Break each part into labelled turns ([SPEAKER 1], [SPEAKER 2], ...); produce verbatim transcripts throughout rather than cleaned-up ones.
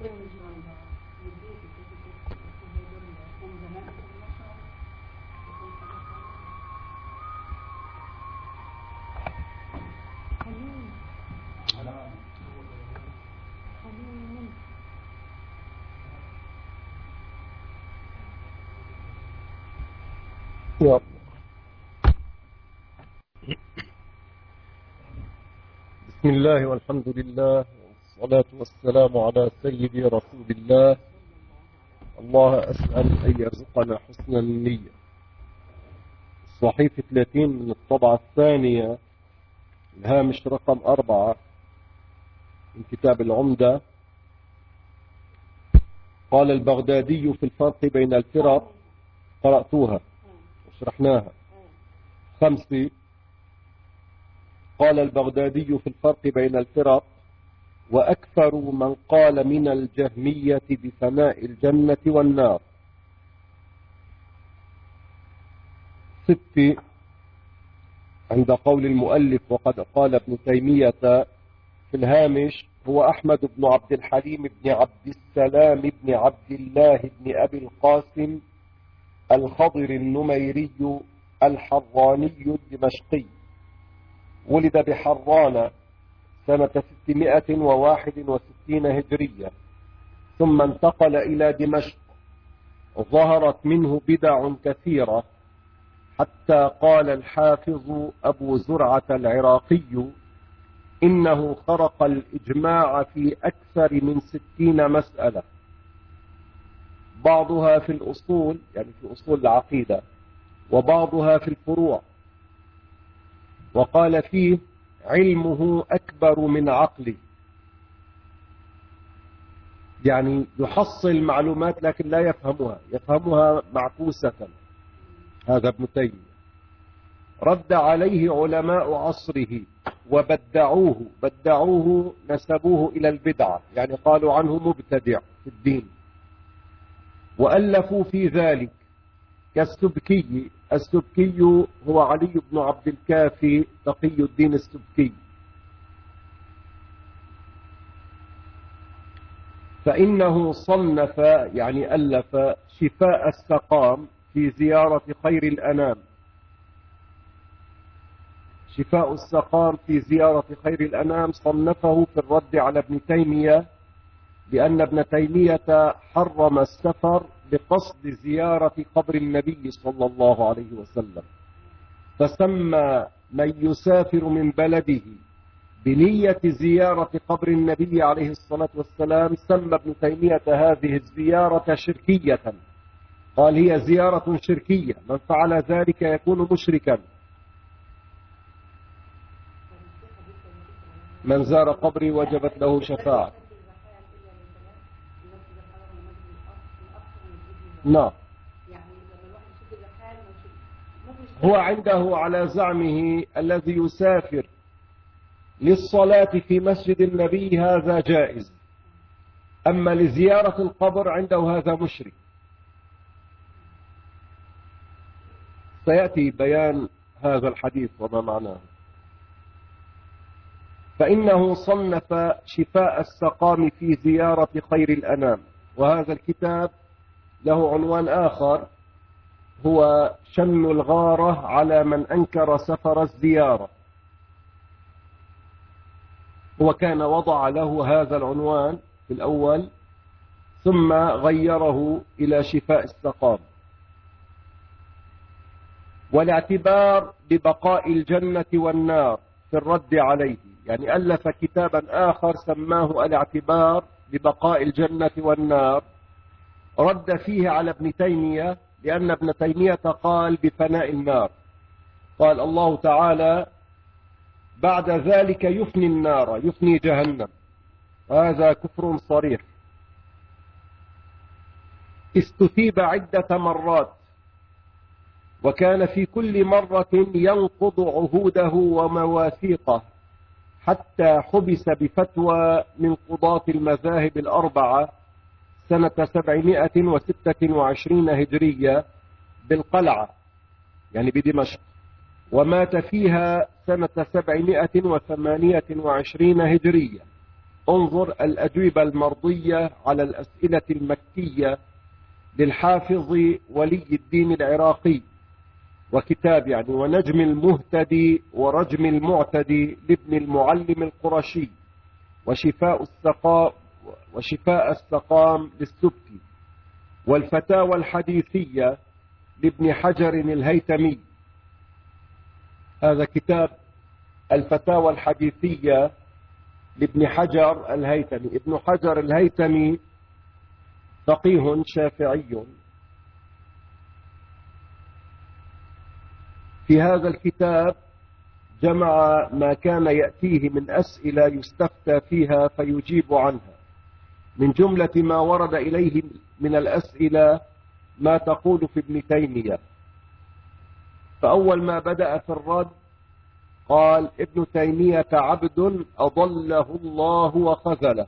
[SPEAKER 1] بسم الله والحمد لله والصلاة والسلام على سيدي رسول الله. الله أسأل أن يرزقنا حسن النية. صحيفة ثلاثين من الطبعة الثانية، الهامش رقم أربعة من كتاب العمدة. قال البغدادي في الفرق بين الفرق، قرأتوها وشرحناها. خمسة، قال البغدادي في الفرق بين الفرق: وأكثر من قال من الجهمية بفناء الجنة والنار. ستة، عند قول المؤلف وقد قال ابن تيمية في الهامش: هو أحمد بن عبد الحليم بن عبد السلام بن عبد الله بن أبي القاسم الخضر النميري الحراني الدمشقي، ولد بحران سنة ستمائة وواحد وستين هجرية، ثم انتقل إلى دمشق. ظهرت منه بدع كثيرة، حتى قال الحافظ أبو زرعة العراقي: إنه خرق الإجماع في أكثر من ستين مسألة، بعضها في الأصول يعني في أصول العقيدة، وبعضها في الفروع. وقال فيه: علمه أكبر من عقله، يعني يحصل معلومات لكن لا يفهمها، يفهمها معكوسة. هذا ابن تيمية. رد عليه علماء عصره وبدعوه، بدعوه نسبوه إلى البدعة، يعني قالوا عنه مبتدع في الدين، وألفوا في ذلك كالسبكي. السبكي هو علي بن عبد الكافي تقي الدين السبكي. فإنه صنف يعني ألف شفاء السقام في زيارة خير الأنام. شفاء السقام في زيارة خير الأنام صنفه في الرد على ابن تيمية، لأن ابن تيمية حرم السفر بقصد زيارة قبر النبي صلى الله عليه وسلم، فسمى من يسافر من بلده بنية زيارة قبر النبي عليه الصلاة والسلام، سمى ابن تيمية هذه الزيارة شركية. قال: هي زيارة شركية، من فعل ذلك يكون مشركا. من زار قبري وجبت له شفاعة. نعم. هو عنده على زعمه الذي يسافر للصلاة في مسجد النبي هذا جائز، أما لزيارة القبر عنده هذا مشرك. سيأتي بيان هذا الحديث وما معناه. فإنه صنف شفاء السقام في زيارة خير الأنام، وهذا الكتاب له عنوان آخر، هو شن الغارة على من أنكر سفر الزيارة. هو كان وضع له هذا العنوان في الأول، ثم غيره إلى شفاء السقام. والاعتبار ببقاء الجنة والنار في الرد عليه، يعني ألف كتابا آخر سماه الاعتبار ببقاء الجنة والنار، رد فيه على ابن تيمية، لأن ابن تيمية قال بفناء النار. قال الله تعالى: بعد ذلك يفني النار، يفني جهنم. هذا كفر صريح. استتيب عدة مرات، وكان في كل مرة ينقض عهوده ومواثيقه، حتى حبس بفتوى من قضاة المذاهب الأربعة سنة سبعمائة وستة وعشرين هجرية بالقلعة يعني بدمشق، ومات فيها سنة سبعمائة وثمانية وعشرين هجرية. انظر الأجوبة المرضية على الأسئلة المكية للحافظ ولي الدين العراقي، وكتاب يعني ونجم المهتدي ورجم المعتدي لابن المعلم القرشي، وشفاء السقام وشفاء السقام للسبكي، والفتاوى الحديثية لابن حجر الهيتمي. هذا كتاب الفتاوى الحديثية لابن حجر الهيتمي. ابن حجر الهيتمي فقيه شافعي. في هذا الكتاب جمع ما كان يأتيه من أسئلة يستفتى فيها فيجيب عنها. من جملة ما ورد إليه من الأسئلة ما تقول في ابن تيمية. فأول ما بدأ في الرد قال: ابن تيمية عبد أضله الله وخذله.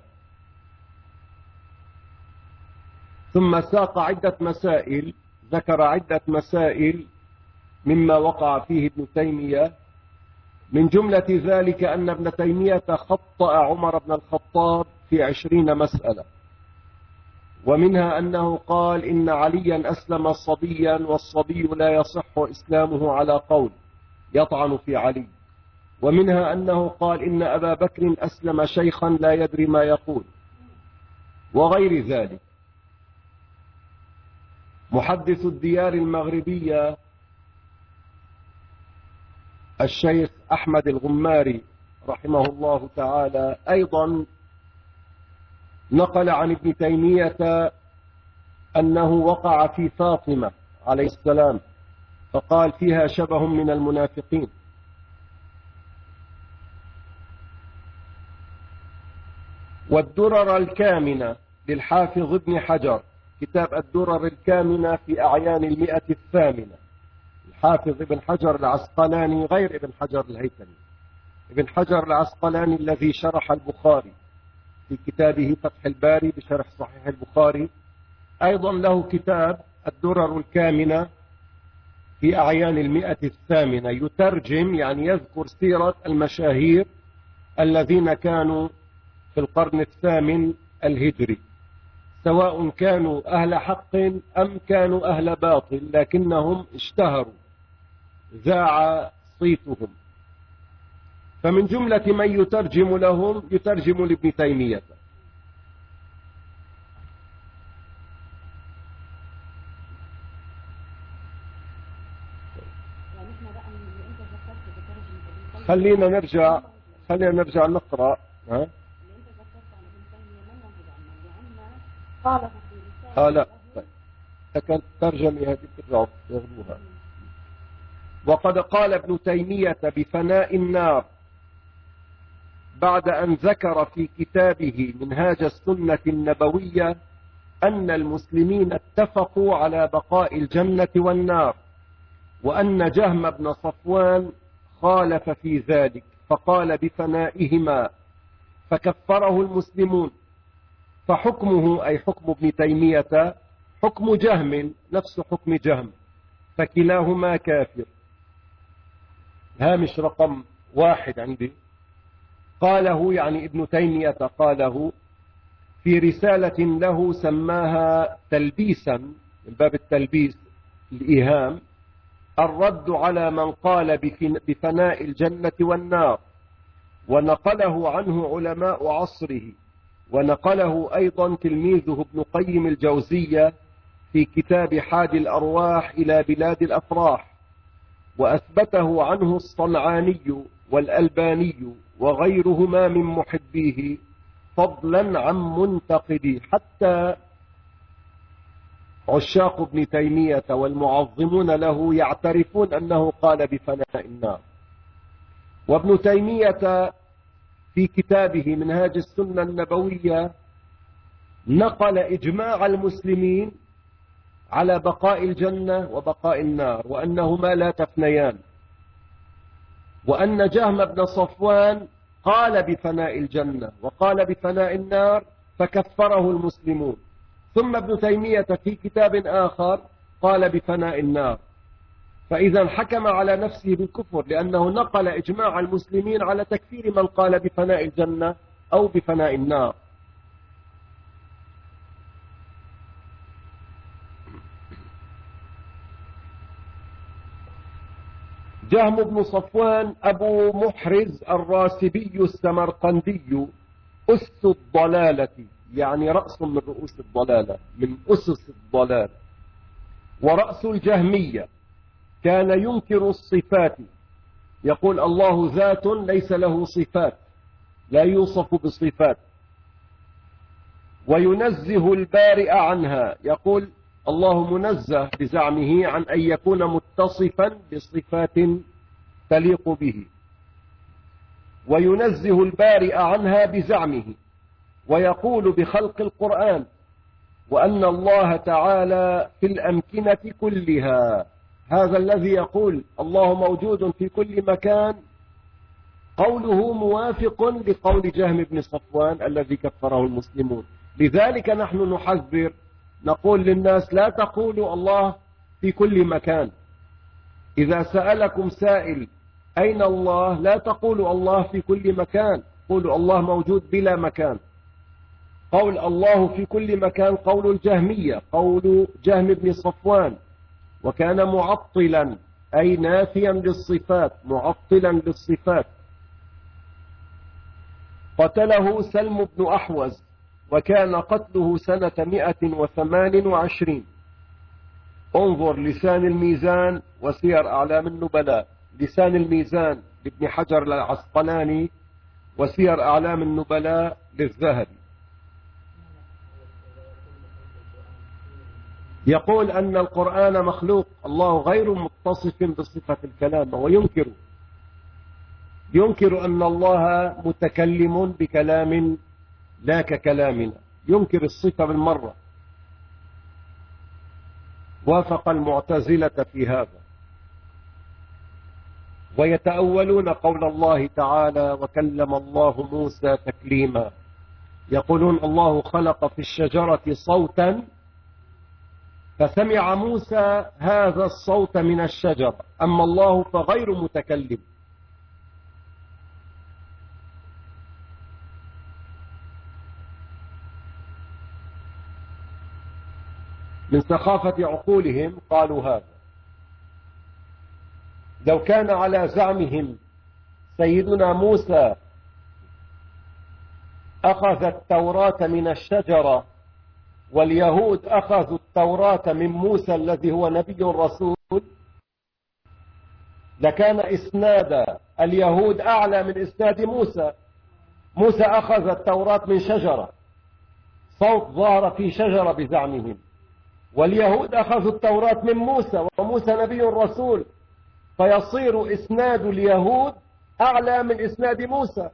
[SPEAKER 1] ثم ساق عدة مسائل، ذكر عدة مسائل مما وقع فيه ابن تيمية. من جملة ذلك أن ابن تيمية خطأ عمر بن الخطاب في عشرين مسألة، ومنها أنه قال إن عليا أسلم صبيا والصبي لا يصح إسلامه على قول يطعن في علي. ومنها أنه قال إن أبا بكر أسلم شيخا لا يدري ما يقول، وغير ذلك. محدث الديار المغربية الشيخ أحمد الغماري رحمه الله تعالى أيضا نقل عن ابن تيمية أنه وقع في فاطمة عليه السلام فقال فيها شبه من المنافقين. والدرر الكامنة للحافظ ابن حجر، كتاب الدرر الكامنة في أعيان المئة الثامنة. الحافظ ابن حجر العسقلاني غير ابن حجر الهيثمي. ابن حجر العسقلاني الذي شرح البخاري في كتابه فتح الباري بشرح صحيح البخاري، أيضا له كتاب الدرر الكامنة في أعيان المئة الثامنة، يترجم يعني يذكر سيرة المشاهير الذين كانوا في القرن الثامن الهجري، سواء كانوا أهل حق أم كانوا أهل باطل، لكنهم اشتهروا ذاع صيتهم. فمن جملة من يترجم لهم يترجم لابن تيمية. خلينا نرجع خلينا نرجع نقرأ. ها؟ آه لا لكن ترجمة هذه ترجعوا تغلوها. وقد قال ابن تيمية بفناء النار بعد أن ذكر في كتابه منهاج السنة النبوية أن المسلمين اتفقوا على بقاء الجنة والنار، وأن جهم بن صفوان خالف في ذلك فقال بفنائهما فكفره المسلمون. فحكمه أي حكم ابن تيمية حكم جهم نفس حكم جهم، فكلاهما كافر. هامش رقم واحد عندي قاله يعني ابن تيمية قاله في رسالة له سماها تلبيسا من باب التلبيس الإيهام، الرد على من قال بفناء الجنة والنار، ونقله عنه علماء عصره، ونقله أيضا تلميذه ابن قيم الجوزية في كتاب حاد الأرواح إلى بلاد الأفراح، وأثبته عنه الصنعاني والألباني وغيرهما من محبيه، فضلا عن منتقديه. حتى عشاق ابن تيمية والمعظمون له يعترفون أنه قال بفناء النار. وابن تيمية في كتابه منهاج السنة النبوية نقل إجماع المسلمين على بقاء الجنة وبقاء النار، وأنهما لا تفنيان، وأن جهم بن صفوان قال بفناء الجنة وقال بفناء النار فكفره المسلمون. ثم ابن تيمية في كتاب آخر قال بفناء النار، فإذا حكم على نفسه بالكفر لأنه نقل إجماع المسلمين على تكفير من قال بفناء الجنة أو بفناء النار. جهم بن صفوان أبو محرز الراسبي السمرقندي أس الضلالة، يعني رأس من رؤوس الضلالة، من أسس الضلال، ورأس الجهمية. كان ينكر الصفات، يقول الله ذات ليس له صفات، لا يوصف بصفات، وينزه البارئ عنها، يقول الله منزه بزعمه عن أن يكون متصفا بصفات تليق به، وينزه البارئ عنها بزعمه، ويقول بخلق القرآن، وأن الله تعالى في الأمكنة كلها. هذا الذي يقول الله موجود في كل مكان قوله موافق لقول جهم بن صفوان الذي كفره المسلمون. لذلك نحن نحذر، نقول للناس لا تقولوا الله في كل مكان. إذا سألكم سائل أين الله، لا تقولوا الله في كل مكان، قولوا الله موجود بلا مكان. قول الله في كل مكان قول الجهمية، قول جهم بن صفوان، وكان معطلا أي نافيا للصفات، معطلا للصفات. قتله سلم بن أحوز، وكان قتله سنة مئة وثمان وعشرين. انظر لسان الميزان وسير أعلام النبلاء، لسان الميزان لابن حجر العسقلاني، وسير أعلام النبلاء للذهبي. يقول أن القرآن مخلوق، الله غير متصف بصفة الكلام، وينكر ينكر أن الله متكلم بكلام لا ككلامنا، ينكر الصفة بالمرة. وافق المعتزلة في هذا، ويتأولون قول الله تعالى وكلم الله موسى تكليما، يقولون الله خلق في الشجرة صوتا فسمع موسى هذا الصوت من الشجرة، أما الله فغير متكلم. من سخافة عقولهم قالوا هذا. لو كان على زعمهم سيدنا موسى أخذ التوراة من الشجرة، واليهود أخذوا التوراة من موسى الذي هو نبي رسول، لكان إسناد اليهود أعلى من إسناد موسى. موسى أخذ التوراة من شجرة، صوت ظهر في شجرة بزعمهم، واليهود أخذوا التوراة من موسى، وموسى نبي رسول، فيصير إسناد اليهود أعلى من إسناد موسى.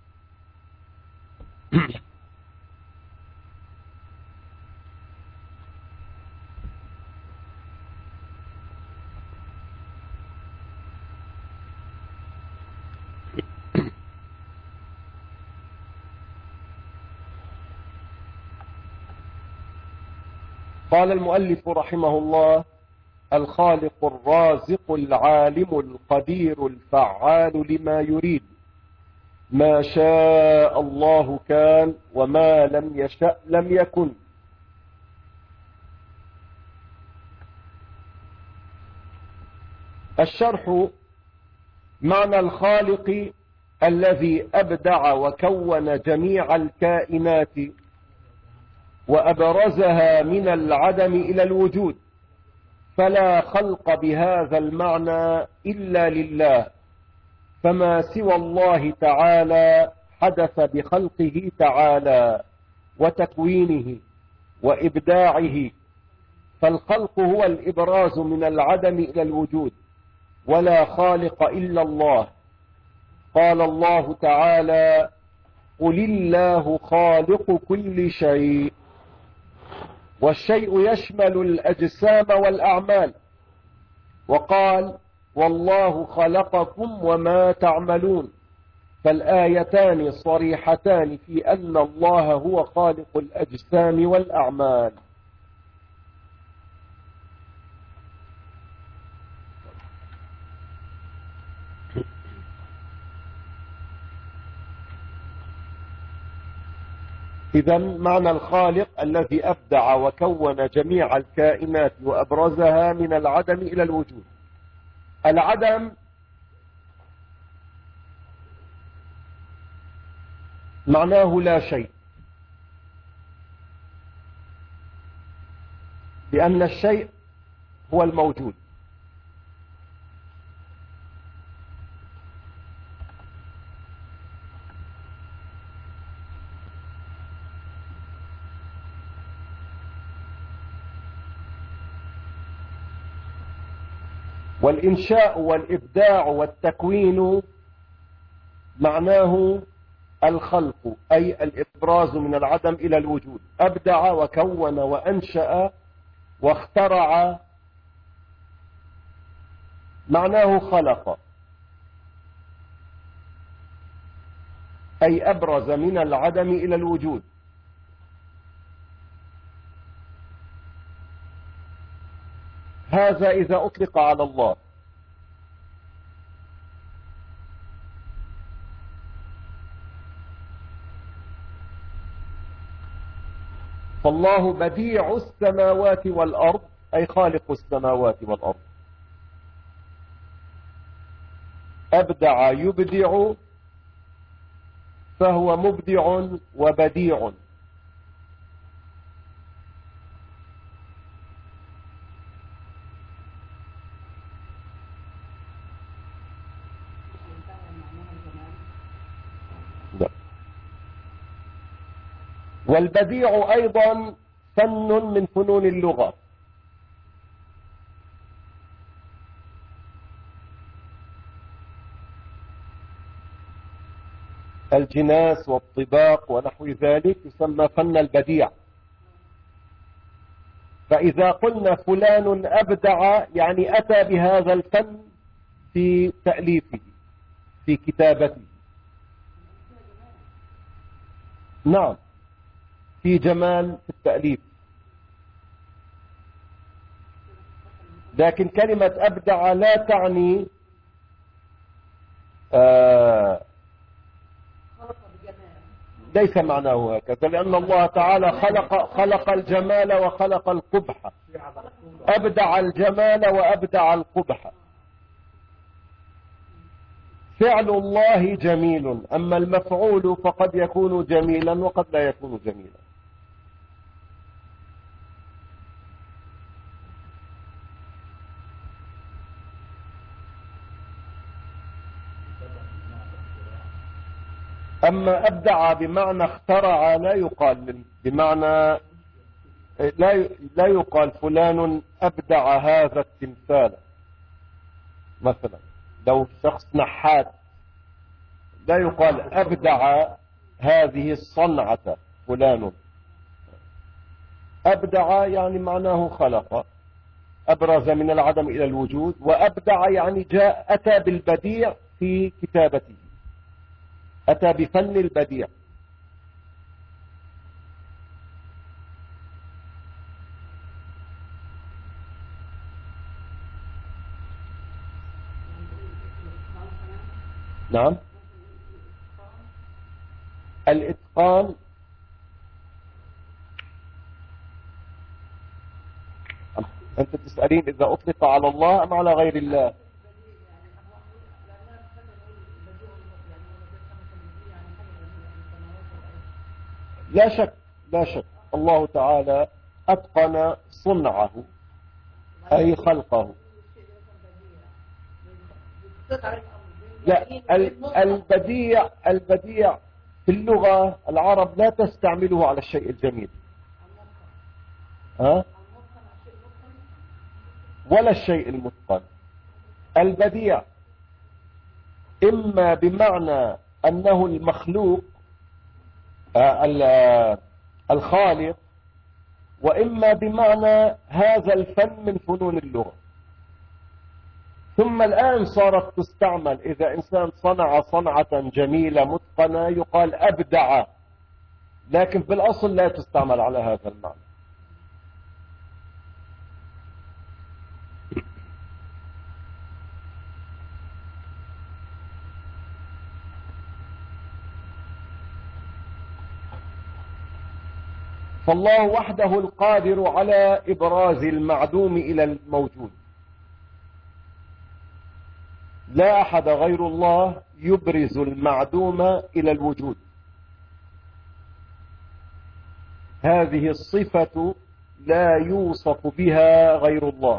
[SPEAKER 1] قال المؤلف رحمه الله: الخالق الرازق العالم القدير الفعال لما يريد، ما شاء الله كان وما لم يشأ لم يكن. الشرح: معنى الخالق الذي أبدع وكون جميع الكائنات وأبرزها من العدم إلى الوجود، فلا خلق بهذا المعنى إلا لله، فما سوى الله تعالى حدث بخلقه تعالى وتكوينه وإبداعه، فالخلق هو الإبراز من العدم إلى الوجود، ولا خالق إلا الله. قال الله تعالى: قل الله خالق كل شيء، والشيء يشمل الأجسام والأعمال. وقال: والله خلقكم وما تعملون، فالآيتان صريحتان في أن الله هو خالق الأجسام والأعمال. إذا معنى الخالق الذي أبدع وكون جميع الكائنات وأبرزها من العدم إلى الوجود. العدم معناه لا شيء، لأن الشيء هو الموجود. والإنشاء والإبداع والتكوين معناه الخلق، أي الإبراز من العدم إلى الوجود. أبدع وكون وأنشأ واخترع معناه خلق، أي أبرز من العدم إلى الوجود. هذا إذا أطلق على الله. فالله بديع السماوات والأرض، أي خالق السماوات والأرض. أبدع يبدع، فهو مبدع وبديع. لا. والبديع أيضا فن من فنون اللغة. الجناس والطباق ونحو ذلك يسمى فن البديع. فإذا قلنا فلان أبدع يعني أتى بهذا الفن في تأليفه، في كتابته. نعم، في جمال في التأليف. لكن كلمة أبدع لا تعني آه ليس معناه هكذا، لأن الله تعالى خلق خلق الجمال وخلق القبح. أبدع الجمال وأبدع القبح. فعل الله جميل، أما المفعول فقد يكون جميلا وقد لا يكون جميلا. أما أبدع بمعنى اخترع لا يقال بمعنى لا لا يقال فلان أبدع هذا التمثال مثلا. لو شخص نحات لا يقال أبدع هذه الصنعة فلان. أبدع يعني معناه خلق، أبرز من العدم إلى الوجود. وأبدع يعني جاء أتى بالبديع في كتابته، أتى بفن البديع. نعم. الإتقان أنت تسألين إذا أطلق على الله أم على غير الله؟ لا شك لا شك الله تعالى أتقن صنعه أي خلقه. لا، البديع البديع في اللغة العرب لا تستعمله على الشيء الجميل، ها؟ ولا الشيء المتقن. البديع إما بمعنى أنه المخلوق الخالق، وإما بمعنى هذا الفن من فنون اللغة. ثم الآن صارت تستعمل إذا إنسان صنع صنعة جميلة متقنة يقال أبدع، لكن في الأصل لا تستعمل على هذا المعنى. فالله وحده القادر على إبراز المعدوم إلى الموجود، لا أحد غير الله يبرز المعدوم إلى الوجود. هذه الصفة لا يوصف بها غير الله.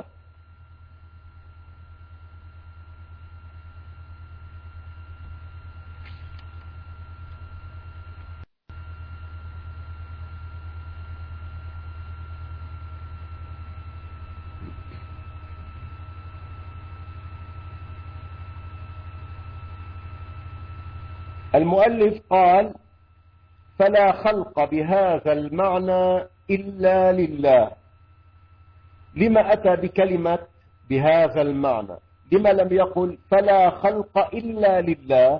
[SPEAKER 1] المؤلف قال: فلا خلق بهذا المعنى إلا لله. لما أتى بكلمة بهذا المعنى؟ لما لم يقل فلا خلق إلا لله؟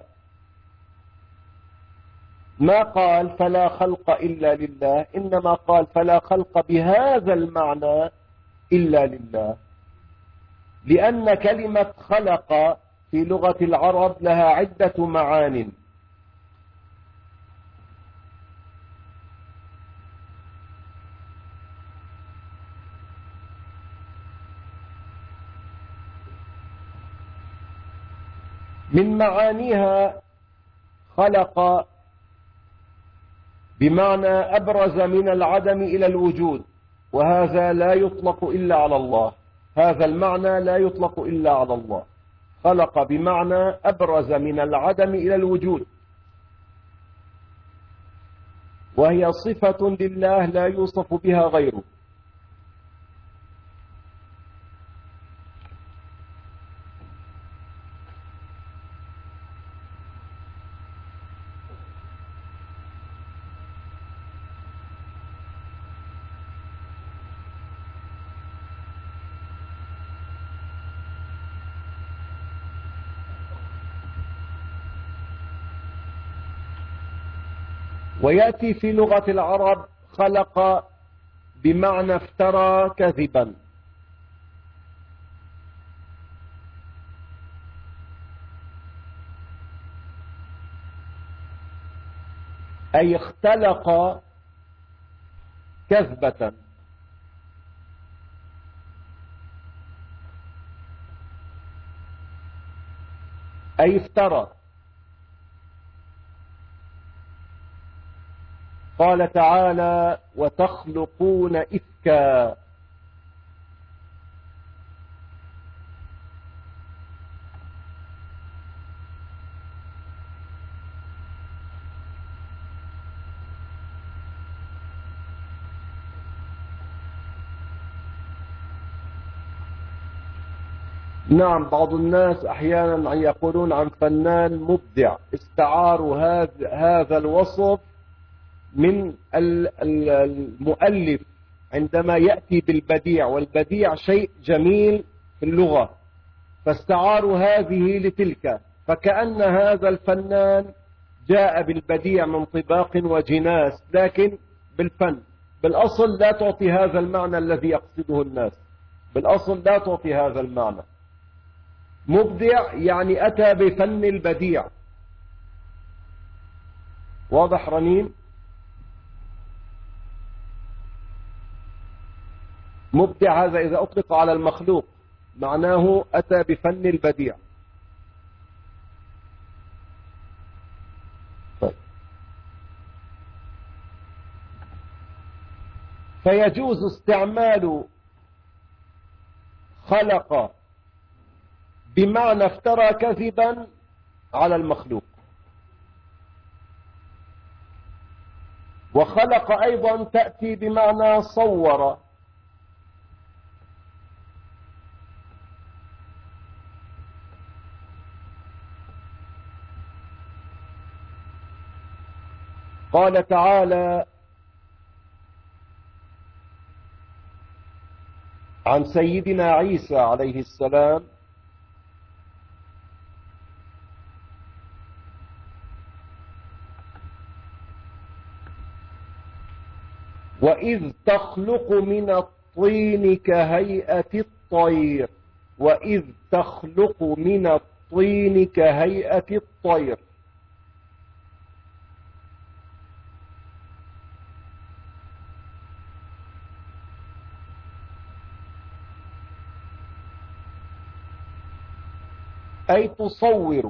[SPEAKER 1] ما قال فلا خلق إلا لله، إنما قال فلا خلق بهذا المعنى إلا لله، لأن كلمة خلق في لغة العرب لها عدة معان. من معانيها خلق بمعنى أبرز من العدم إلى الوجود، وهذا لا يطلق إلا على الله. هذا المعنى لا يطلق إلا على الله. خلق بمعنى أبرز من العدم إلى الوجود، وهي صفة لله لا يوصف بها غيره. ويأتي في لغة العرب خلق بمعنى افترى كذبا، أي اختلق كذبة. أي افترى. قال تعالى: وتخلقون إفكا. نعم، بعض الناس أحيانا يقولون عن فنان مبدع، استعاروا هذا هذا الوصف من المؤلف عندما يأتي بالبديع، والبديع شيء جميل في اللغة، فاستعاروا هذه لتلك، فكأن هذا الفنان جاء بالبديع من طباق وجناس، لكن بالفن. بالأصل لا تعطي هذا المعنى الذي يقصده الناس، بالأصل لا تعطي هذا المعنى. مبدع يعني أتى بفن البديع. واضح رنين؟ مبدع هذا إذا أطلق على المخلوق معناه أتى بفن البديع. طيب. فيجوز استعمال خلق بمعنى افترى كذبا على المخلوق، وخلق أيضا تأتي بمعنى صور. قال تعالى عن سيدنا عيسى عليه السلام: وإذ تخلق من الطين كهيئة الطير. وإذ تخلق من الطين كهيئة الطير. أي تصور.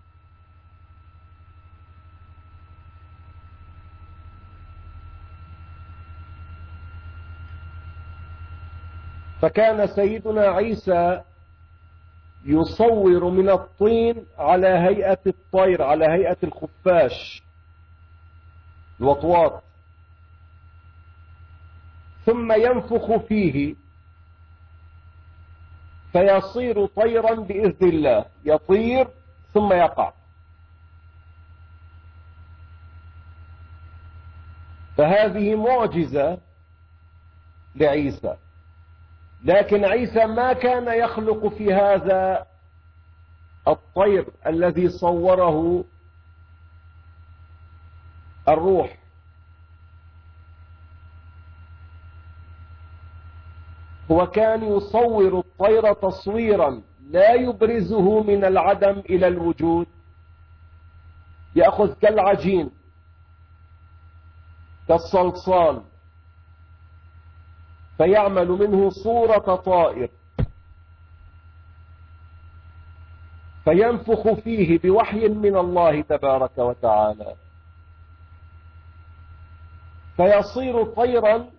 [SPEAKER 1] فكان سيدنا عيسى يصور من الطين على هيئة الطير، على هيئة الخفاش الوطواط، ثم ينفخ فيه فيصير طيرا بإذن الله، يطير ثم يقع. فهذه معجزة لعيسى، لكن عيسى ما كان يخلق في هذا الطير الذي صوره الروح، هو كان يصور الطير تصويرا لا يبرزه من العدم إلى الوجود، يأخذ كالعجين كالصلصال فيعمل منه صورة طائر، فينفخ فيه بوحي من الله تبارك وتعالى فيصير طيرا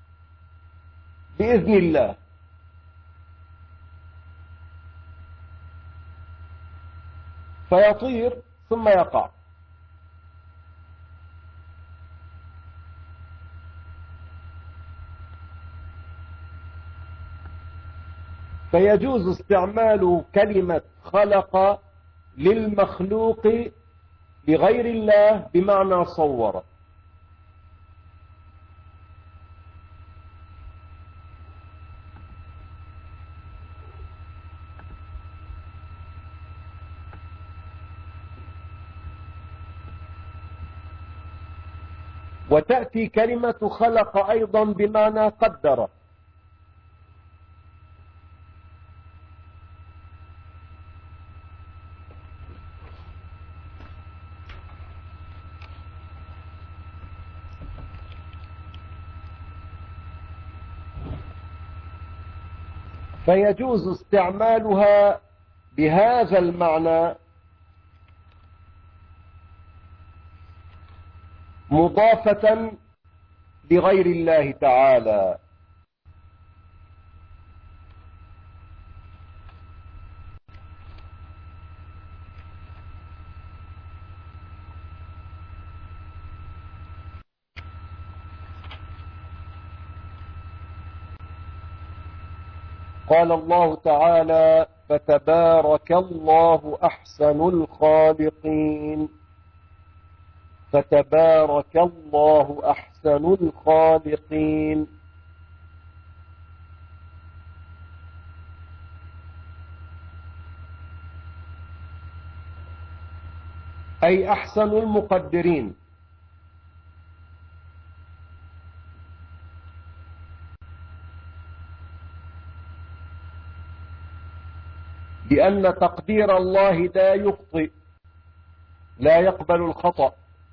[SPEAKER 1] بإذن الله. فيطير ثم يقع. فيجوز استعمال كلمة خلق للمخلوق لغير الله بمعنى صور. وتأتي كلمة خلق أيضا بمعنى قدر. فيجوز استعمالها بهذا المعنى مضافة لغير الله تعالى. قال الله تعالى: فتبارك الله أحسن الخالقين. فتبارك الله أحسن الخالقين. أي أحسن المقدرين. لأن تقدير الله لا يخطئ، لا يقبل الخطأ.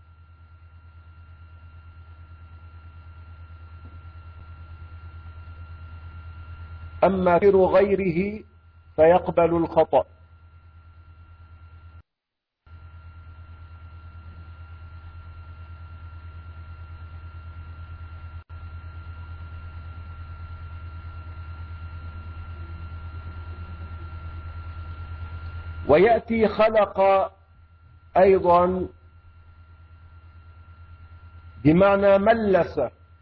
[SPEAKER 1] أما تقدير غيره فيقبل الخطأ. ويأتي خلق أيضا بمعنى ملس،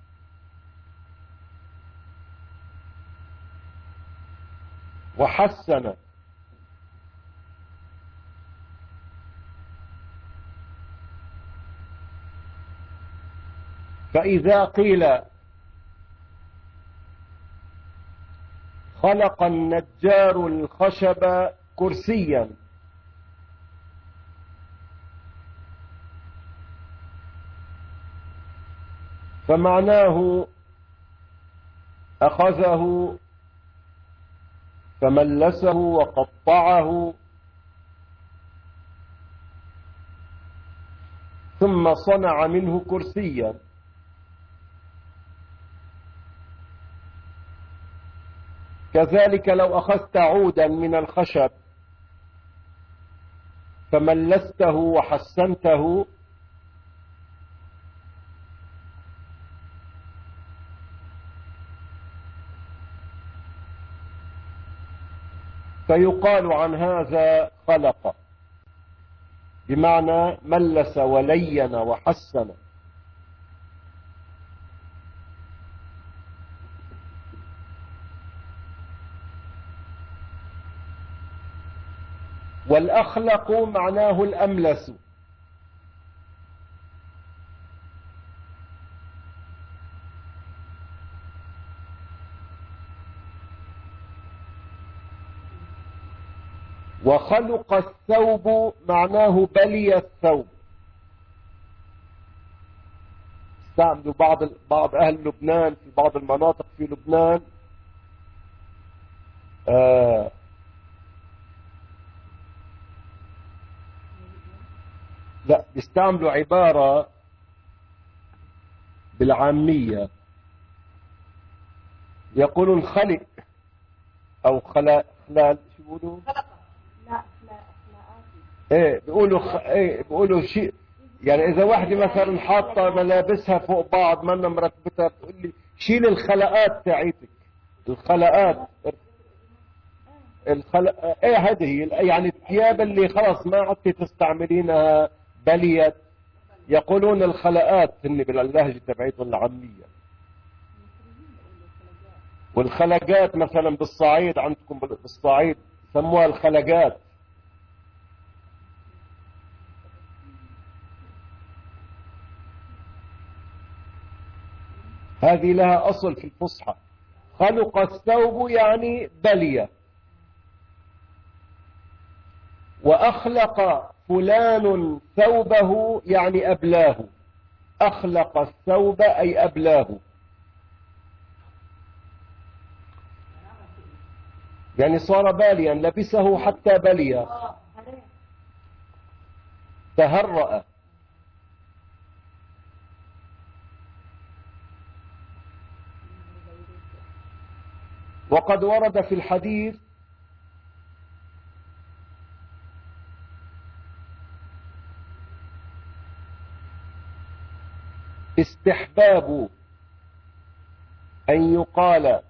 [SPEAKER 1] وحسن. فإذا قيل خلق النجار الخشب كرسيا، فمعناه أخذه فملسه وقطعه ثم صنع منه كرسيا. كذلك لو أخذت عودا من الخشب فملسته وحسنته فيقال عن هذا خلق، بمعنى ملس ولين وحسن. والأخلق معناه الأملس. وخلق الثوب معناه بلي الثوب. استعملوا بعض بعض أهل لبنان في بعض المناطق في لبنان آه لا بيستعملوا عبارة بالعامية، يقولون خلق أو خلا خلال شو بيقولوا؟
[SPEAKER 2] لا خلاقات.
[SPEAKER 1] ايه بيقولوا خ... ايه بيقولوا شيء، يعني اذا واحدة مثلا حاطة ملابسها فوق بعض ما مرتبتها بتقول لي شيل الخلقات تاعيتك. الخلقات الخلق ايه هذه هي، يعني الثياب اللي خلاص ما عدت تستعملينها بليت، يقولون الخلقات هن باللهجة تبعيتهم العامية. والخلقات مثلا بالصعيد عندكم بالصعيد سموها الخلقات. هذه لها أصل في الفصحى. خلق الثوب يعني بلية. وأخلق فلان ثوبه يعني أبلاه. أخلق الثوب أي أبلاه، يعني صار باليا، لبسه حتى بلي، تهرأ. وقد ورد في الحديث استحباب أن يقال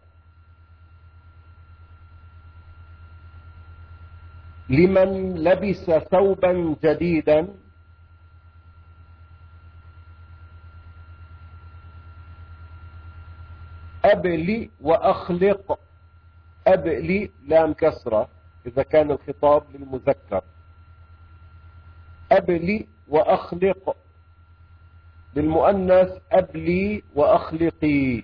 [SPEAKER 1] لمن لبس ثوبا جديدا أبلي وأخلق. أبلي لام كسرة إذا كان الخطاب للمذكر، أبلي وأخلق للمؤنث أبلي وأخلقي.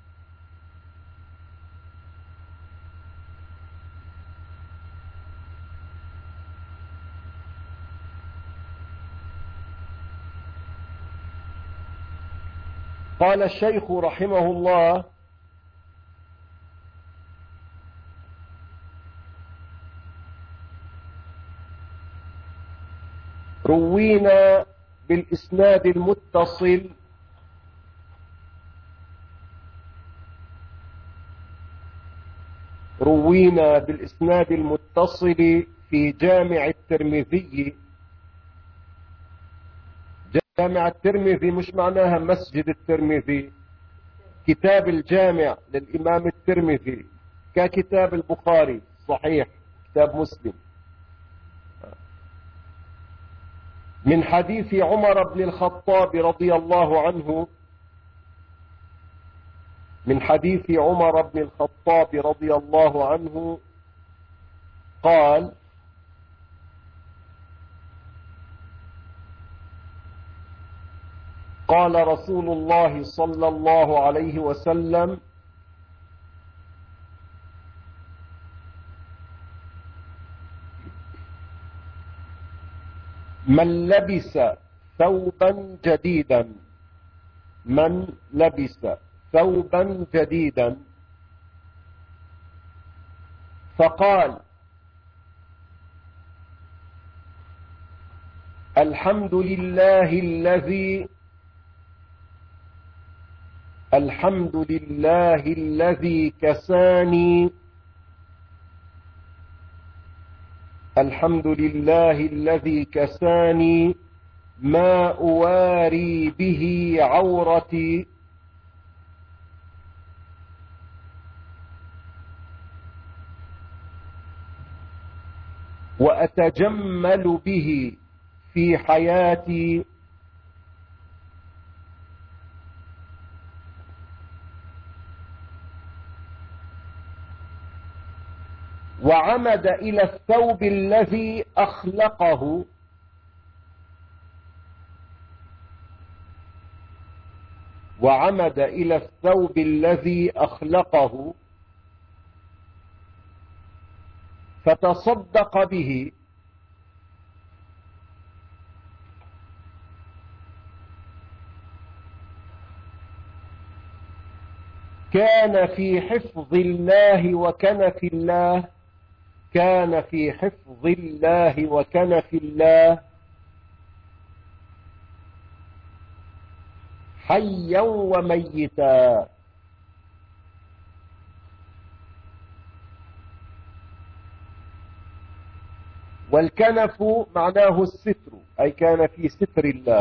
[SPEAKER 1] قال الشيخ رحمه الله: روينا بالإسناد المتصل روينا بالإسناد المتصل في جامع الترمذي. جامع الترمذي مش معناها مسجد الترمذي، كتاب الجامع للإمام الترمذي ككتاب البخاري صحيح، كتاب مسلم، من حديث عمر بن الخطاب رضي الله عنه من حديث عمر بن الخطاب رضي الله عنه قال: قال رسول الله صلى الله عليه وسلم: من لبس ثوبا جديدا من لبس ثوبا جديدا فقال: الحمد لله الذي الحمد لله الذي كساني الحمد لله الذي كساني ما أواري به عورتي وأتجمل به في حياتي وعمد إلى الثوب الذي أخلقه وعمد إلى الثوب الذي أخلقه فتصدق به كان في حفظ الله وكنف الله كان في حفظ الله وكنف الله حيا وميتا. والكنف معناه الستر، أي كان في ستر الله.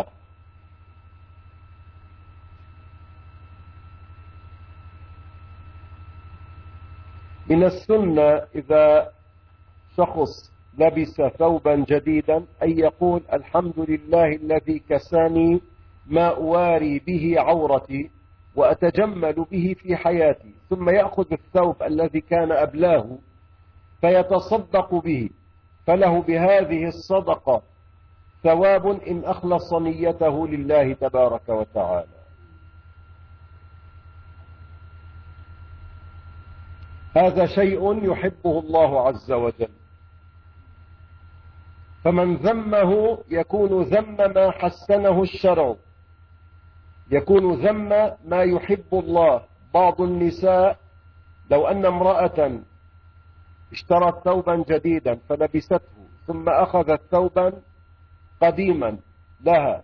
[SPEAKER 1] من السنة إذا شخص لبس ثوبا جديدا أن يقول الحمد لله الذي كساني ما أواري به عورتي وأتجمل به في حياتي، ثم يأخذ الثوب الذي كان أبلاه فيتصدق به، فله بهذه الصدقة ثواب إن أخلص نيته لله تبارك وتعالى. هذا شيء يحبه الله عز وجل، فمن ذمه يكون ذم ما حسنه الشرع، يكون ذم ما يحب الله. بعض النساء لو أن امرأة اشترت ثوبا جديدا فلبسته ثم أخذت ثوبا قديما لها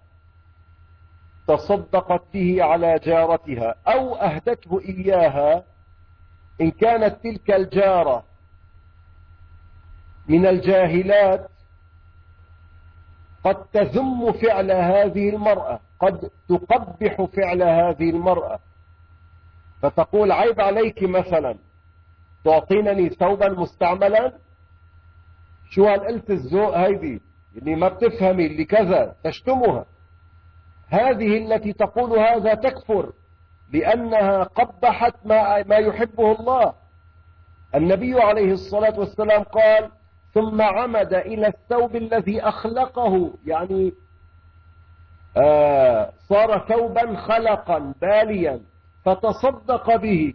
[SPEAKER 1] تصدقت به على جارتها أو أهدته إياها، إن كانت تلك الجارة من الجاهلات قد تذم فعل هذه المرأة، قد تقبح فعل هذه المرأة، فتقول عيب عليك مثلا تعطينني ثوبا مستعملا، شو هالقلة الذوق هذه اللي ما بتفهمي اللي كذا، تشتمها. هذه التي تقول هذا تكفر لأنها قبحت ما, ما يحبه الله. النبي عليه الصلاة والسلام قال ثم عمد إلى الثوب الذي أخلقه، يعني آه صار ثوبا خلقا باليا فتصدق به.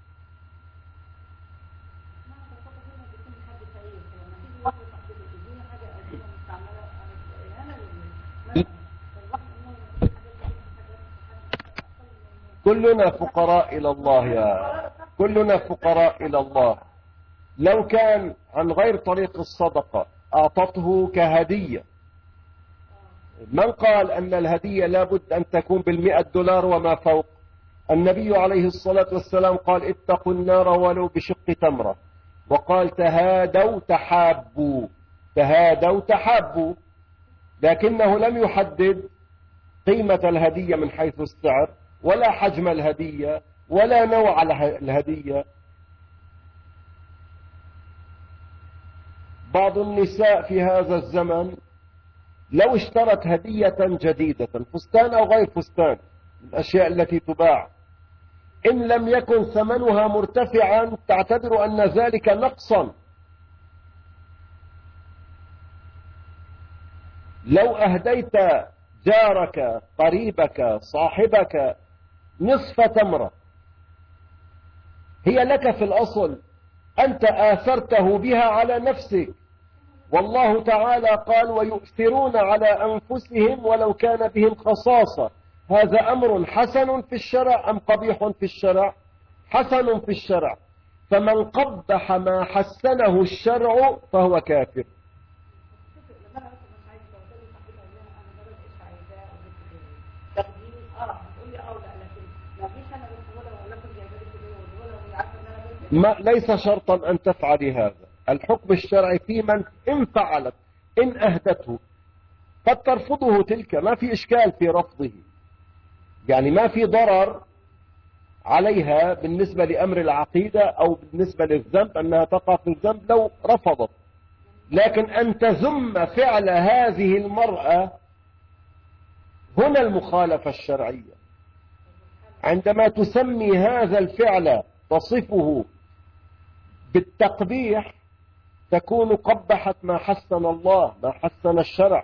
[SPEAKER 1] كلنا فقراء إلى الله يا كلنا فقراء إلى الله. لو كان عن غير طريق الصدقة أعطته كهدية، من قال أن الهدية لابد أن تكون بالمئة دولار وما فوق؟ النبي عليه الصلاة والسلام قال اتقوا النار ولو بشق تمرة، وقال تهادوا تحابوا، تهادوا تحابوا، لكنه لم يحدد قيمة الهدية من حيث السعر ولا حجم الهدية ولا نوع الهدية. بعض النساء في هذا الزمن لو اشترت هدية جديدة، فستان أو غير فستان، من الأشياء التي تباع، إن لم يكن ثمنها مرتفعا تعتبر أن ذلك نقصا. لو أهديت جارك قريبك صاحبك نصف تمرة هي لك في الأصل، أنت آثرته بها على نفسك، والله تعالى قال ويؤثرون على أنفسهم ولو كان بهم خصاصة. هذا أمر حسن في الشرع أم قبيح في الشرع؟ حسن في الشرع. فمن قبح ما حسنه الشرع فهو كافر. ما ليس شرطا أن تفعلي هذا، الحكم الشرعي في من إن فعلت إن أهدته قد ترفضه تلك، ما في إشكال في رفضه، يعني ما في ضرر عليها بالنسبة لأمر العقيدة أو بالنسبة للذنب أنها تقع في الذنب لو رفضت. لكن أن تذم فعل هذه المرأة هنا المخالفة الشرعية، عندما تسمي هذا الفعل تصفه بالتقبيح تكون قبحت ما حسن الله، ما حسن الشرع.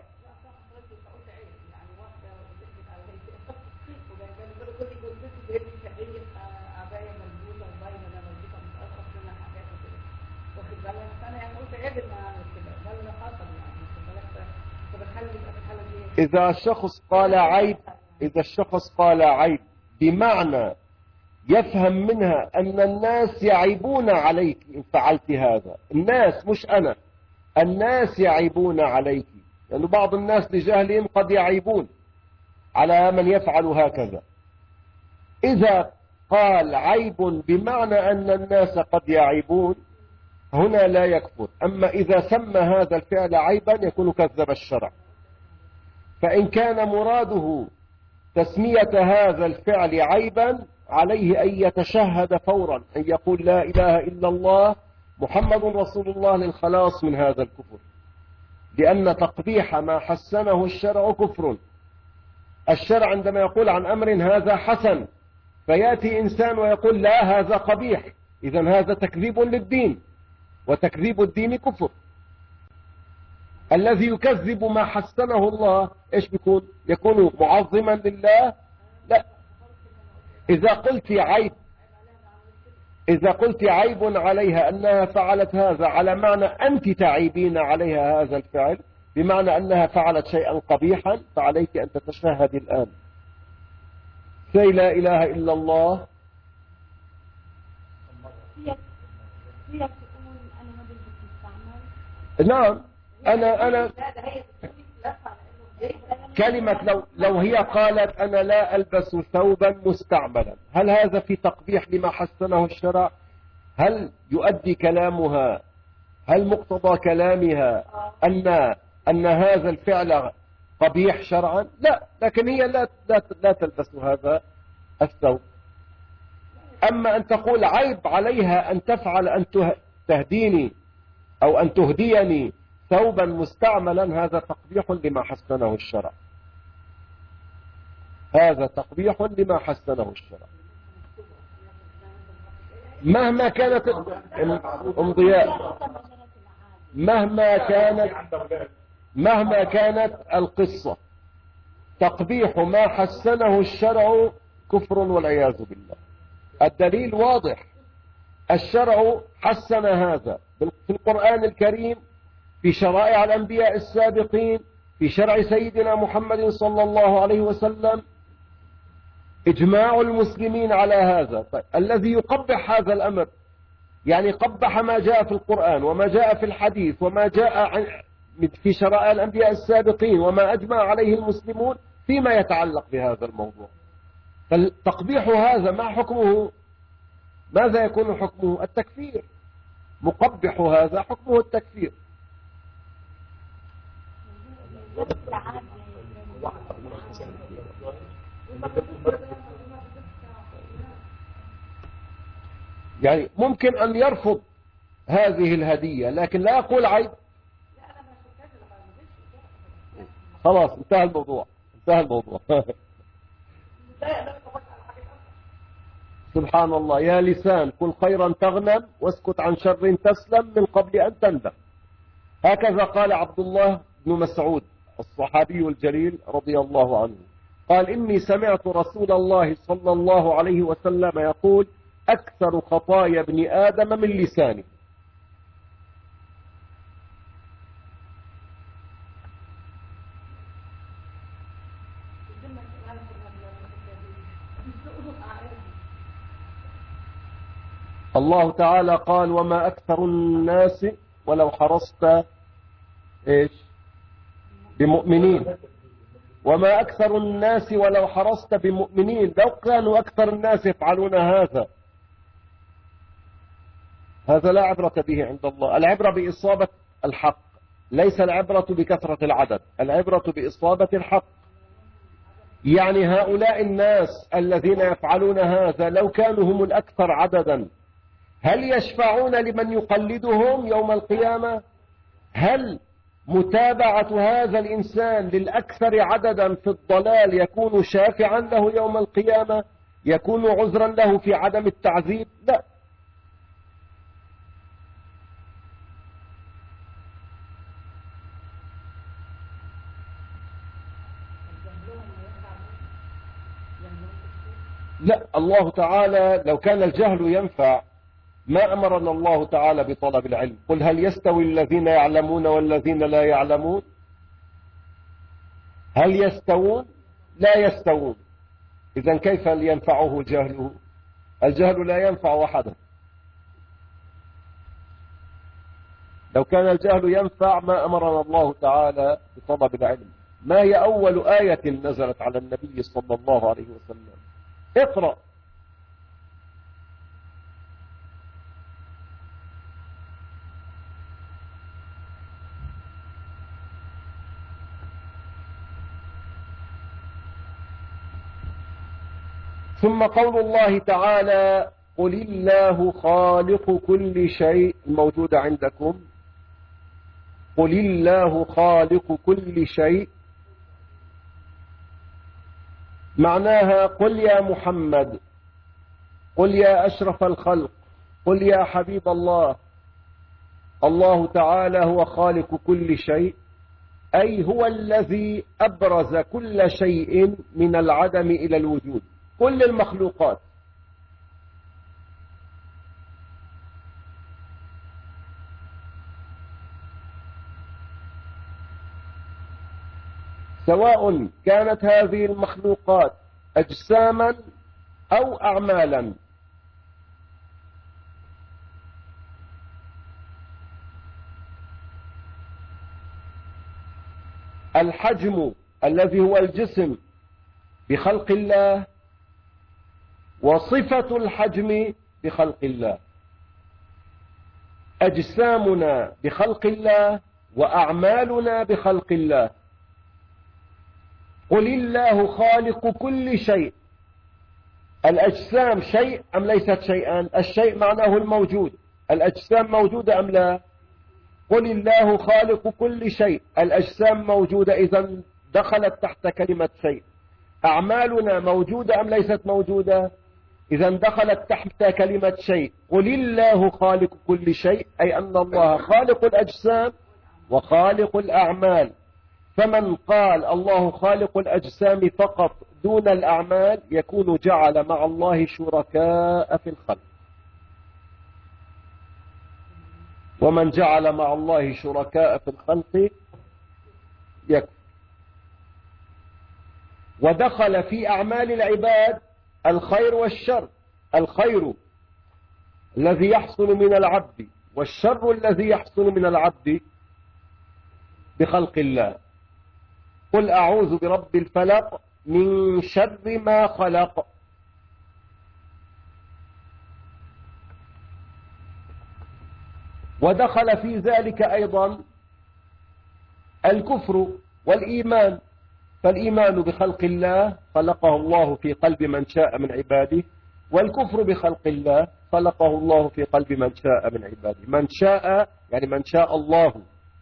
[SPEAKER 1] إذا الشخص قال عيب إذا الشخص قال عيب بمعنى يفهم منها أن الناس يعيبون عليك إن فعلت هذا، الناس مش أنا، الناس يعيبون عليك، لأن يعني بعض الناس لجهلهم قد يعيبون على من يفعل هكذا. إذا قال عيب بمعنى أن الناس قد يعيبون هنا لا يكفر. أما إذا سمى هذا الفعل عيبا يكون كذب الشرع. فإن كان مراده تسمية هذا الفعل عيبا عليه أن يتشهد فورا، أن يقول لا إله إلا الله محمد رسول الله للخلاص من هذا الكفر، لأن تقبيح ما حسنه الشرع كفر. الشرع عندما يقول عن أمر هذا حسن فيأتي إنسان ويقول لا هذا قبيح، إذن هذا تكذيب للدين، وتكذيب الدين كفر. الذي يكذب ما حسنه الله إيش بيكون؟ يكون معظما لله؟ لا. إذا قلت عيب إذا قلت عيب عليها أنها فعلت هذا على معنى أنت تعيبين عليها هذا الفعل، بمعنى أنها فعلت شيئا قبيحا، فعليك أن تتشهد الآن كي لا إله إلا الله. نعم. أنا أنا كلمة لو لو هي قالت أنا لا ألبس ثوبا مستعملا، هل هذا في تقبيح لما حسنه الشرع؟ هل يؤدي كلامها هل مقتضى كلامها أن أن هذا الفعل قبيح شرعا؟ لا، لكن هي لا لا, لا تلبس هذا الثوب. أما أن تقول عيب عليها أن تفعل أن تهديني أو أن تهديني ثوبا مستعملا، هذا تقبيح لما حسنه الشرع، هذا تقبيح لما حسنه الشرع. مهما كانت امضياء مهما كانت مهما كانت القصة، تقبيح ما حسنه الشرع كفر والعياذ بالله. الدليل واضح، الشرع حسن هذا في القرآن الكريم، في شرائع الأنبياء السابقين، في شرع سيدنا محمد صلى الله عليه وسلم، إجماع المسلمين على هذا. طيب الذي يقبح هذا الأمر، يعني قبح ما جاء في القرآن وما جاء في الحديث وما جاء في شرائع الأنبياء السابقين وما أجمع عليه المسلمون فيما يتعلق بهذا الموضوع، فالتقبيح هذا ما حكمه؟ ماذا يكون حكمه؟ التكفير. مقبح هذا حكمه التكفير. يعني ممكن أن يرفض هذه الهدية لكن لا يقول عيب. خلاص انتهى الموضوع انتهى الموضوع سبحان الله. يا لسان كن خيرا تغنم واسكت عن شر تسلم من قبل أن تندم. هكذا قال عبد الله بن مسعود الصحابي الجليل رضي الله عنه، قال إني سمعت رسول الله صلى الله عليه وسلم يقول أكثر خطايا ابن آدم من لسانه. الله تعالى قال وما أكثر الناس ولو حرصت إيش بمؤمنين، وما أكثر الناس ولو حرصت بمؤمنين. لو كانوا أكثر الناس يفعلون هذا هذا لا عبرة به عند الله. العبرة بإصابة الحق، ليس العبرة بكثرة العدد، العبرة بإصابة الحق. يعني هؤلاء الناس الذين يفعلون هذا لو كانوا هم الأكثر عددا، هل يشفعون لمن يقلدهم يوم القيامة؟ هل متابعة هذا الإنسان للأكثر عددا في الضلال يكون شافعا له يوم القيامة؟ يكون عذرا له في عدم التعذيب؟ لا. لا، الله تعالى لو كان الجهل ينفع ما أمرنا الله تعالى بطلب العلم. قل هل يستوي الذين يعلمون والذين لا يعلمون؟ هل يستوون؟ لا يستوون. إذن كيف ينفعه جهله؟ الجهل لا ينفع أحدا. لو كان الجهل ينفع ما أمرنا الله تعالى بطلب العلم. ما هي أول آية نزلت على النبي صلى الله عليه وسلم؟ اقرأ. ثم قول الله تعالى قل الله خالق كل شيء، الموجود عندكم، قل الله خالق كل شيء، معناها قل يا محمد، قل يا أشرف الخلق، قل يا حبيب الله، الله تعالى هو خالق كل شيء، أي هو الذي أبرز كل شيء من العدم إلى الوجود، كل المخلوقات. سواء كانت هذه المخلوقات أجساما أو أعمالا. الحجم الذي هو الجسم بخلق الله، وصفة الحجم بخلق الله. أجسامنا بخلق الله وأعمالنا بخلق الله. قل الله خالق كل شيء. الأجسام شيء أم ليست شيئا؟ الشيء معناه الموجود، الأجسام موجودة أم لا؟ قل الله خالق كل شيء، الأجسام موجودة، إذن دخلت تحت كلمة شيء. أعمالنا موجودة أم ليست موجودة؟ إذن دخلت تحت كلمة شيء. قل الله خالق كل شيء، أي أن الله خالق الأجسام وخالق الأعمال. فمن قال الله خالق الأجسام فقط دون الأعمال يكون جعل مع الله شركاء في الخلق. ومن جعل مع الله شركاء في الخلق يكفر. ودخل في أعمال العباد الخير والشر، الخير الذي يحصل من العبد والشر الذي يحصل من العبد بخلق الله. قل أعوذ برب الفلق من شر ما خلق. ودخل في ذلك أيضا الكفر والإيمان. فالإيمان بخلق الله خلقه الله في قلب من شاء من عباده، والكفر بخلق الله خلقه الله في قلب من شاء من عباده. من شاء يعني من شاء الله.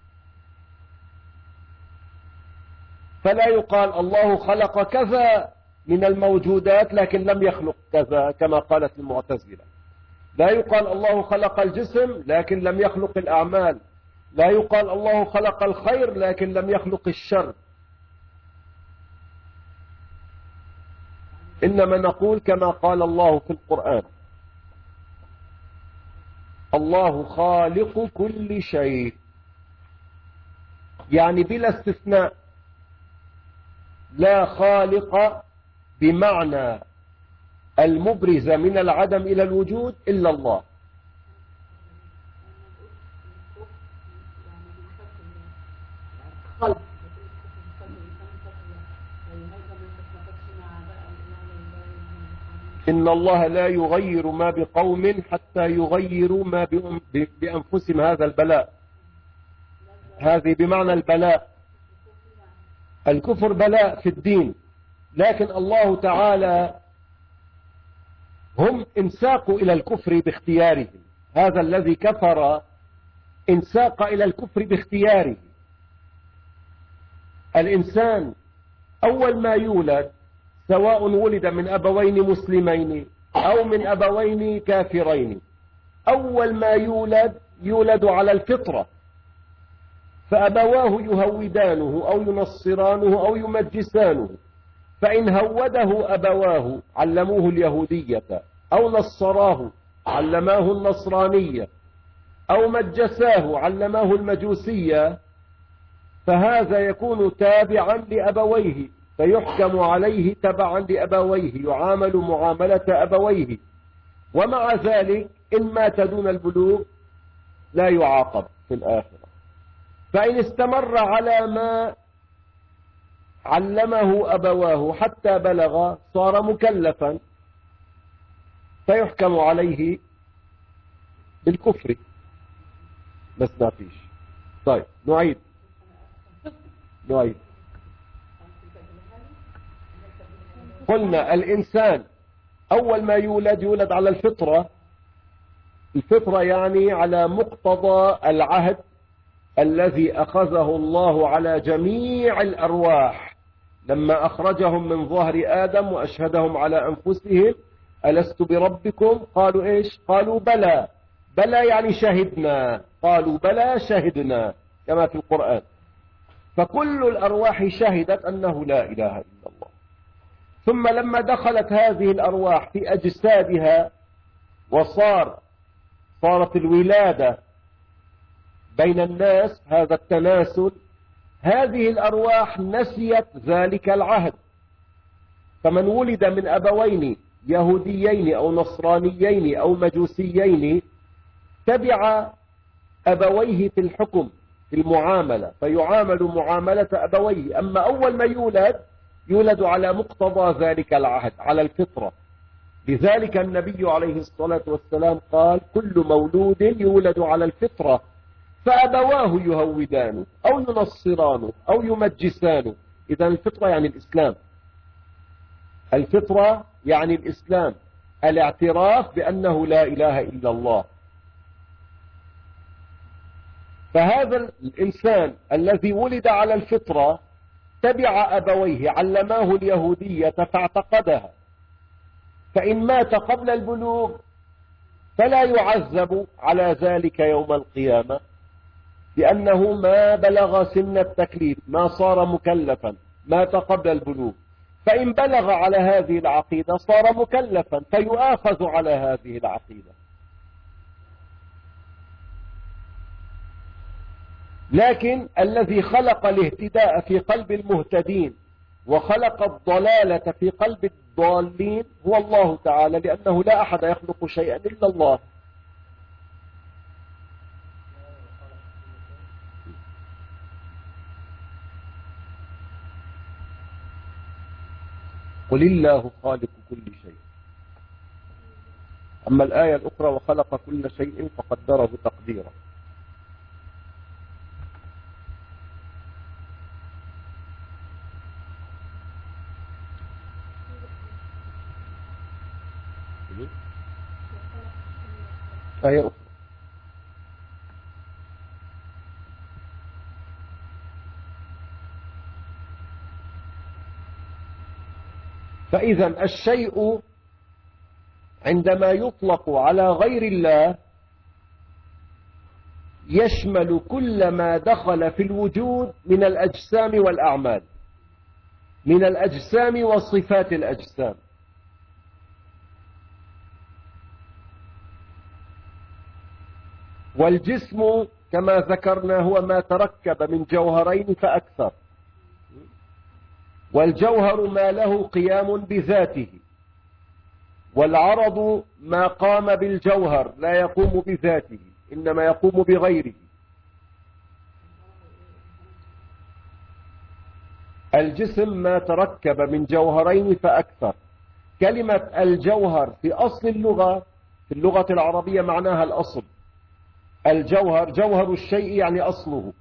[SPEAKER 1] فلا يقال الله خلق كذا من الموجودات لكن لم يخلق كذا كما قالت المعتزلة. لا يقال الله خلق الجسم لكن لم يخلق الأعمال. لا يقال الله خلق الخير لكن لم يخلق الشر. إنما نقول كما قال الله في القرآن: الله خالق كل شيء، يعني بلا استثناء. لا خالق بمعنى المبرز من العدم إلى الوجود إلا الله. إن الله لا يغير ما بقوم حتى يغيروا ما بأنفسهم. هذا البلاء، هذه بمعنى البلاء. الكفر بلاء في الدين، لكن الله تعالى هم انساقوا إلى الكفر باختيارهم. هذا الذي كفر انساق إلى الكفر باختياره. الإنسان أول ما يولد، سواء ولد من أبوين مسلمين أو من أبوين كافرين، أول ما يولد يولد على الفطرة، فأبواه يهودانه أو ينصرانه أو يمجسانه. فإن هوده أبواه علموه اليهودية، أو نصراه علماه النصرانية، أو مجساه علماه المجوسية، فهذا يكون تابعا لأبويه، فيحكم عليه تبعا لأبويه، يعامل معاملة أبويه. ومع ذلك إن مات دون البلوغ لا يعاقب في الآخرة. فإن استمر على ما علمه أبواه حتى بلغ صار مكلفا، فيحكم عليه بالكفر. بس ما فيش. طيب نعيد نعيد قلنا الإنسان أول ما يولد يولد على الفطرة. الفطرة يعني على مقتضى العهد الذي أخذه الله على جميع الأرواح لما أخرجهم من ظهر آدم وأشهدهم على أنفسهم ألست بربكم؟ قالوا إيش؟ قالوا بلى. بلى يعني شهدنا. قالوا بلى شهدنا، كما في القرآن. فكل الأرواح شهدت أنه لا إله إلا الله. ثم لما دخلت هذه الأرواح في أجسادها وصار صارت الولادة بين الناس، هذا التناسل، هذه الأرواح نسيت ذلك العهد. فمن ولد من أبوين يهوديين أو نصرانيين أو مجوسيين تبع أبويه في الحكم في المعاملة، فيعامل معاملة أبويه. أما أول ما يولد يولد على مقتضى ذلك العهد، على الفطرة. لذلك النبي عليه الصلاة والسلام قال كل مولود يولد على الفطرة، فأبواه يهودانه أو ينصرانه أو يمجسانه. إذا الفطرة يعني الإسلام. الفطرة يعني الإسلام، الاعتراف بأنه لا إله إلا الله. فهذا الإنسان الذي ولد على الفطرة تبع أبويه، علماه اليهودية فاعتقدها، فإن مات قبل البلوغ فلا يعذب على ذلك يوم القيامة، لأنه ما بلغ سن التكليف، ما صار مكلفا، مات قبل البلوغ. فإن بلغ على هذه العقيدة صار مكلفا، فيؤاخذ على هذه العقيدة. لكن الذي خلق الاهتداء في قلب المهتدين وخلق الضلالة في قلب الضالين هو الله تعالى، لأنه لا أحد يخلق شيئا إلا الله. قل الله خالق كل شيء. أما الآية الأخرى وخلق كل شيء فقدره تقديرا. آية أخرى. فإذا الشيء عندما يطلق على غير الله يشمل كل ما دخل في الوجود من الأجسام والأعمال، من الأجسام وصفات الأجسام. والجسم كما ذكرنا هو ما تركب من جوهرين فأكثر، والجوهر ما له قيام بذاته، والعرض ما قام بالجوهر لا يقوم بذاته إنما يقوم بغيره. الجسم ما تركب من جوهرين فأكثر، كلمة الجوهر في أصل اللغة، في اللغة العربية معناها الأصل. الجوهر جوهر الشيء يعني أصله.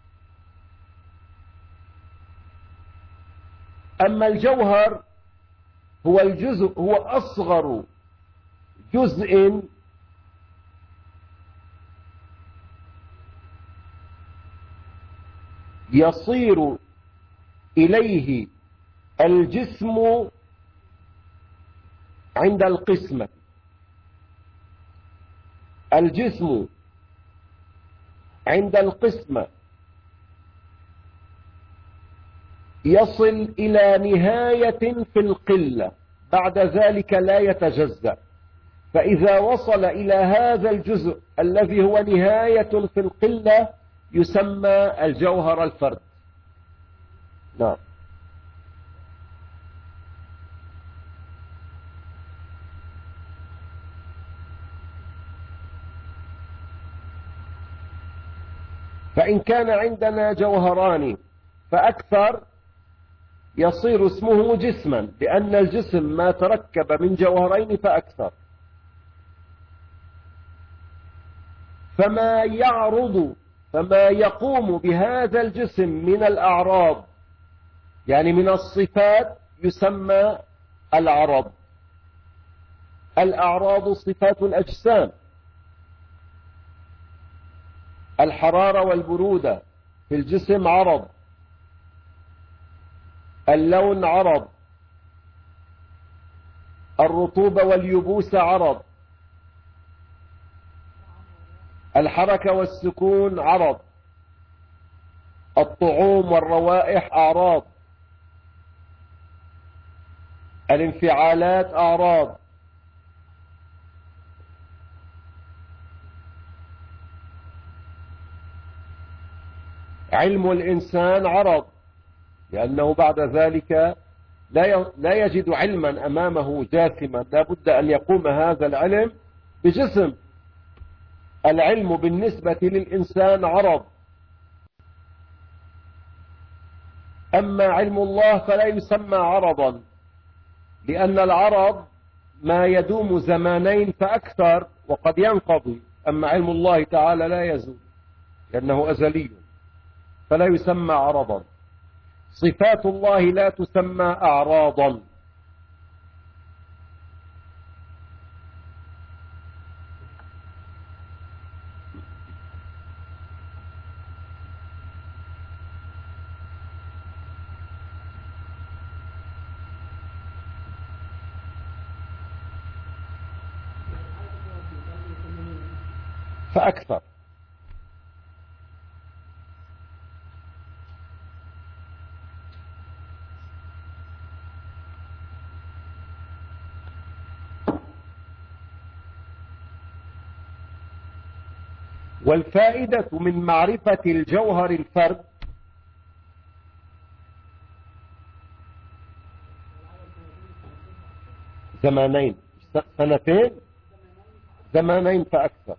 [SPEAKER 1] أما الجوهر هو الجزء، هو أصغر جزء يصير إليه الجسم عند القسمة. الجسم عند القسمة يصل إلى نهاية في القلة، بعد ذلك لا يتجزأ. فإذا وصل إلى هذا الجزء الذي هو نهاية في القلة يسمى الجوهر الفرد. نعم. فإن كان عندنا جوهران فأكثر يصير اسمه جسما، لأن الجسم ما تركب من جوهرين فأكثر. فما يعرض فما يقوم بهذا الجسم من الأعراض، يعني من الصفات، يسمى العرض. الأعراض صفات الأجسام، الحرارة والبرودة في الجسم عرض، اللون عرض، الرطوبة واليبوس عرض، الحركة والسكون عرض، الطعوم والروائح أعراض، الانفعالات أعراض. علم الإنسان عرض، لأنه بعد ذلك لا يجد علما أمامه جاثما، لا بد أن يقوم هذا العلم بجسم. العلم بالنسبة للإنسان عرض. أما علم الله فلا يسمى عرضا، لأن العرض ما يدوم زمانين فأكثر وقد ينقضي، أما علم الله تعالى لا يزول لأنه أزلي، فلا يسمى عرضا. صفات الله لا تسمى أعراضا. فأكثر. والفائدة من معرفة الجوهر الفرد زمانين، سنتين، زمانين فأكثر.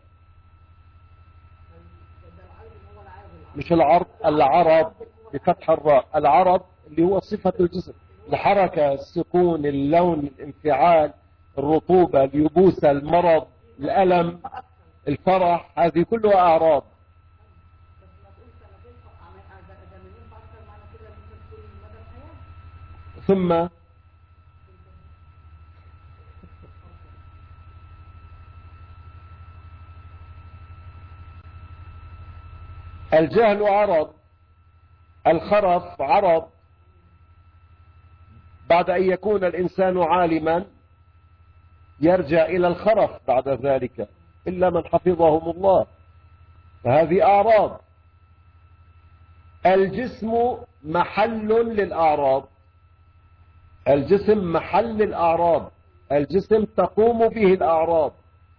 [SPEAKER 1] مش العرض، العرض بفتح الراء. العرض اللي هو صفة الجسم، الحركة، السكون، اللون، الانفعال، الرطوبة، اليبوسة، المرض، الألم، الفرح، هذه كلها أعراض. ثم الجهل عرض، الخرف عرض، بعد أن يكون الإنسان عالما يرجع إلى الخرف بعد ذلك، إلا من حفظهم الله، فهذه أعراض. الجسم محل للأعراض، الجسم محل الأعراض، الجسم تقوم به الأعراض.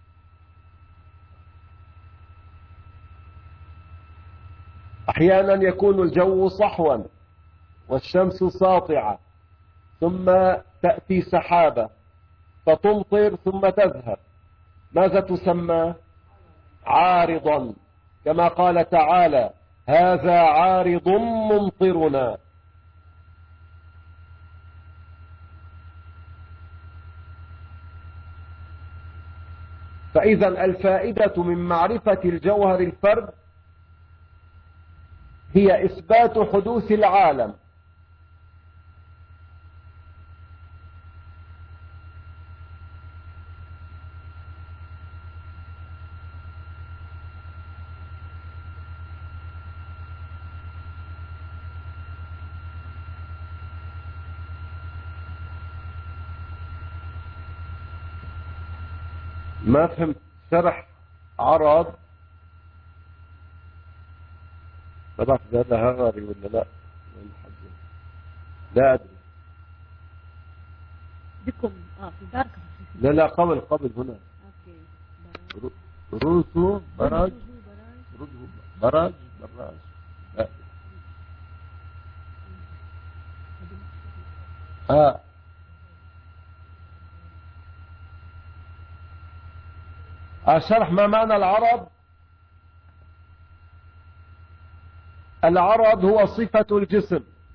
[SPEAKER 1] أحيانا يكون الجو صحوا والشمس ساطعة، ثم تأتي سحابة فتمطر ثم تذهب، ماذا تسمى؟ عارضا، كما قال تعالى: هذا عارض ممطرنا. فإذا الفائدة من معرفة الجوهر الفرد هي إثبات حدوث العالم. ما فهمت شرح عرض طبعا هذا هغري ولا لا؟ لا أدري.
[SPEAKER 2] بكم اه في دارك.
[SPEAKER 1] لا لا قبل قبل هنا.
[SPEAKER 2] اوكي.
[SPEAKER 1] روسو براج براج براج لا. اه أشرح ما معنى العرض. العرض هو صفة الجسم.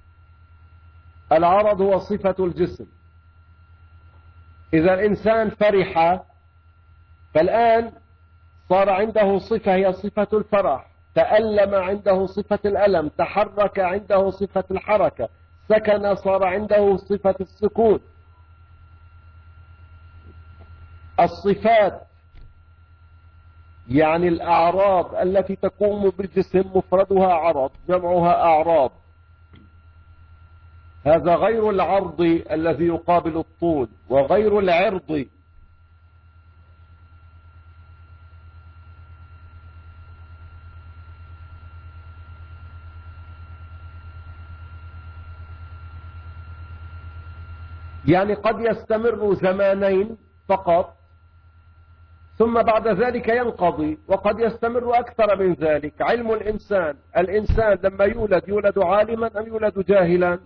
[SPEAKER 1] العرض هو صفة الجسم. إذا الإنسان فرح فالآن صار عنده صفة هي صفة الفرح، تألم عنده صفة الألم، تحرك عنده صفة الحركة، سكن صار عنده صفة السكون. الصفات يعني الأعراض التي تقوم بالجسم مفردها عرض، جمعها أعراض. هذا غير العرض الذي يقابل الطول، وغير العرض. يعني قد يستمر زمانين فقط ثم بعد ذلك ينقضي، وقد يستمر أكثر من ذلك. علم الإنسان، الإنسان لما يولد يولد عالما أم يولد جاهلا؟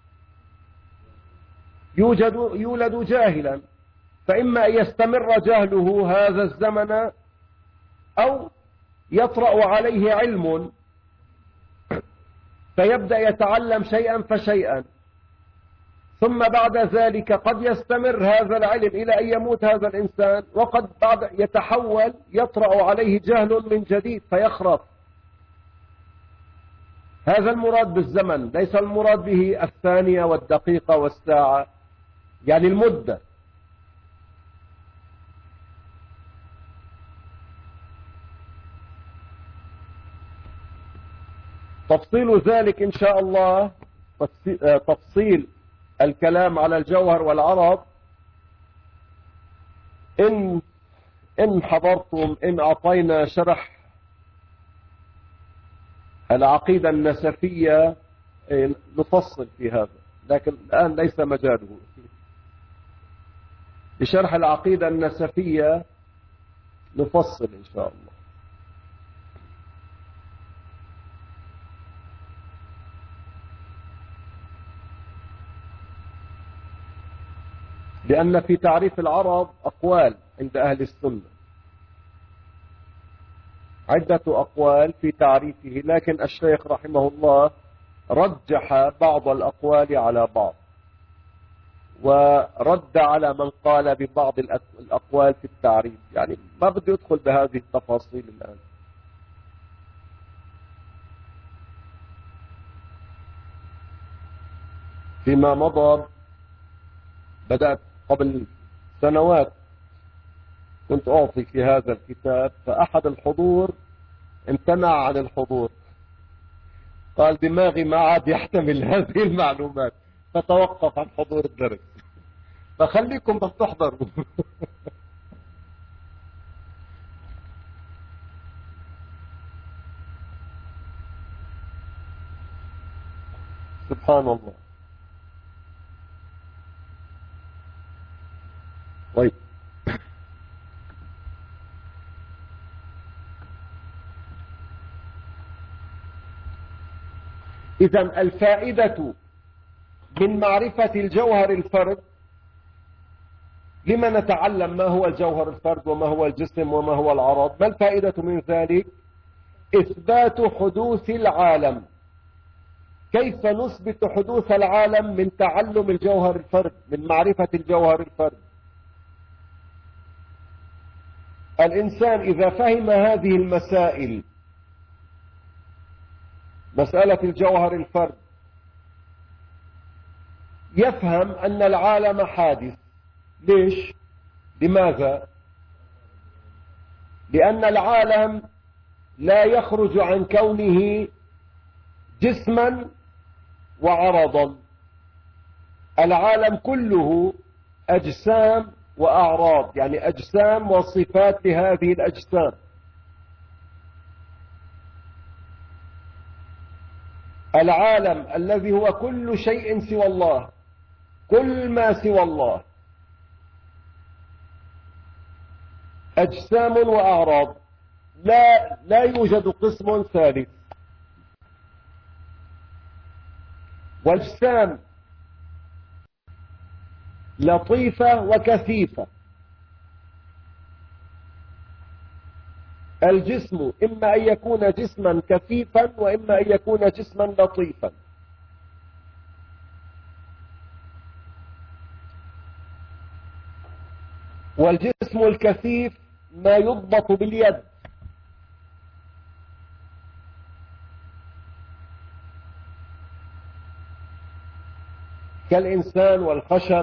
[SPEAKER 1] يوجد يولد جاهلا، فإما أن يستمر جهله هذا الزمن أو يطرأ عليه علم فيبدأ يتعلم شيئا فشيئا، ثم بعد ذلك قد يستمر هذا العلم إلى أن يموت هذا الإنسان، وقد بعد يتحول يطرأ عليه جهل من جديد فيخرف. هذا المراد بالزمن، ليس المراد به الثانية والدقيقة والساعة، يعني المدة. تفصيل ذلك إن شاء الله، تفصيل الكلام على الجوهر والعرض، إن إن حضرتم، إن أعطينا شرح العقيدة النسفية نفصل في هذا، لكن الآن ليس مجاله. بشرح العقيدة النسفية نفصل إن شاء الله. لأن في تعريف العرض أقوال عند أهل السنة، عدة أقوال في تعريفه، لكن الشيخ رحمه الله رجح بعض الأقوال على بعض، ورد على من قال ببعض الأقوال في التعريف. يعني ما بدي أدخل بهذه التفاصيل الآن. فيما مضى بدأت قبل سنوات كنت أعطي في هذا الكتاب، فأحد الحضور امتنع عن الحضور، قال دماغي ما عاد يحتمل هذه المعلومات، فتوقف عن حضور الدرس. فخليكم بس تحضروا. سبحان الله. طيب، إذن الفائدة من معرفة الجوهر الفرد، لما نتعلم ما هو الجوهر الفرد وما هو الجسم وما هو العرض؟ ما الفائدة من ذلك؟ إثبات حدوث العالم. كيف نثبت حدوث العالم؟ من تعلم الجوهر الفرد، من معرفة الجوهر الفرد. الإنسان إذا فهم هذه المسائل، مسألة الجوهر الفرد، يفهم أن العالم حادث. ليش؟ لماذا؟ لأن العالم لا يخرج عن كونه جسما وعرضا، العالم كله أجسام وأعراض، يعني أجسام وصفات لهذه الأجسام. العالم الذي هو كل شيء سوى الله، كل ما سوى الله، أجسام وأعراض، لا لا يوجد قسم ثالث. والأجسام لطيفة وكثيفة. الجسم إما أن يكون جسما كثيفا وإما أن يكون جسما لطيفا. والجسم الكثيف ما يضبط باليد، كالإنسان والخشب.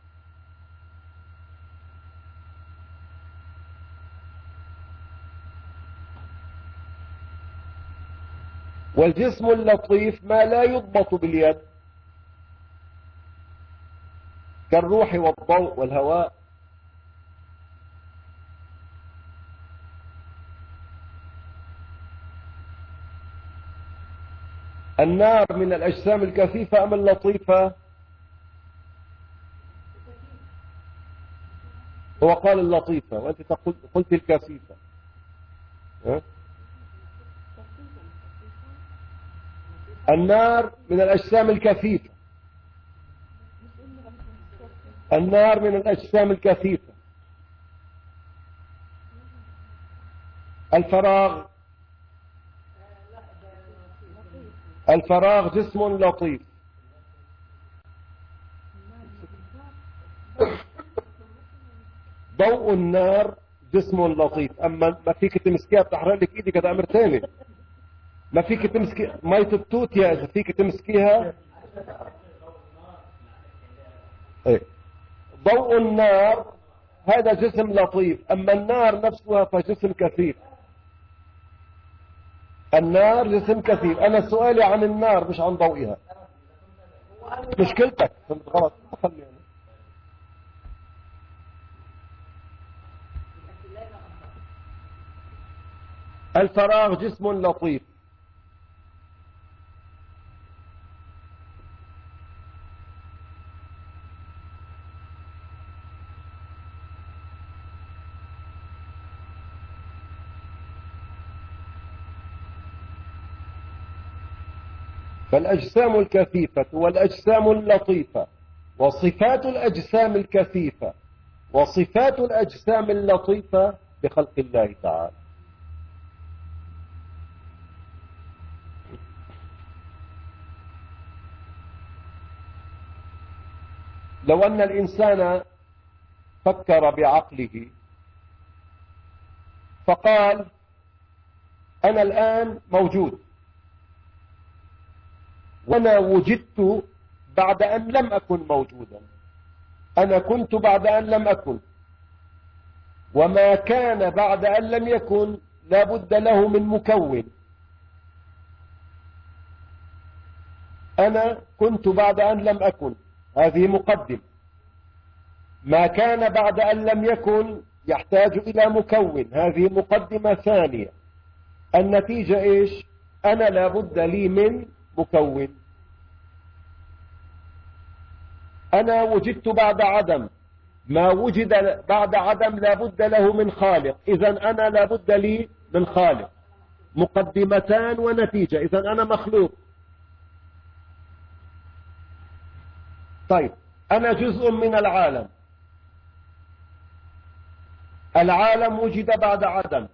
[SPEAKER 1] والجسم اللطيف ما لا يضبط باليد، كالروح والضوء والهواء. النار من الأجسام الكثيفة أم اللطيفة؟ هو قال اللطيفة وأنت قلت الكثيفة. النار من الأجسام الكثيفة، النار من الأجسام الكثيفة. الفراغ، الفراغ جسم لطيف. ضوء النار جسم لطيف. أما ما فيك تمسكيها بتحرق لك إيدك، هذا أمر ثاني. ما فيك تمسكي مية التوت، يا إذا فيك تمسكيها. إيه. ضوء النار هذا جسم لطيف، أما النار نفسها فجسم كثيف. النار جسم كثيف. أنا سؤالي عن النار مش عن ضوئها. مشكلتك غلط. خلينا الفراغ جسم لطيف. فالأجسام الكثيفة والأجسام اللطيفة، وصفات الأجسام الكثيفة وصفات الأجسام اللطيفة بخلق الله تعالى. لو أن الإنسان فكر بعقله فقال أنا الآن موجود، وأنا وجدت بعد أن لم أكن موجودا، أنا كنت بعد أن لم أكن، وما كان بعد أن لم يكن لا بد له من مكون. أنا كنت بعد أن لم أكن، هذه مقدمة. ما كان بعد أن لم يكن يحتاج إلى مكون، هذه مقدمة ثانية. النتيجة إيش؟ أنا لا بد لي من مكون. أنا وجدت بعد عدم، ما وجد بعد عدم لا بد له من خالق، إذن أنا لا بد لي من خالق. مقدمتان ونتيجة، إذن أنا مخلوق. طيب أنا جزء من العالم، العالم وجد بعد عدم،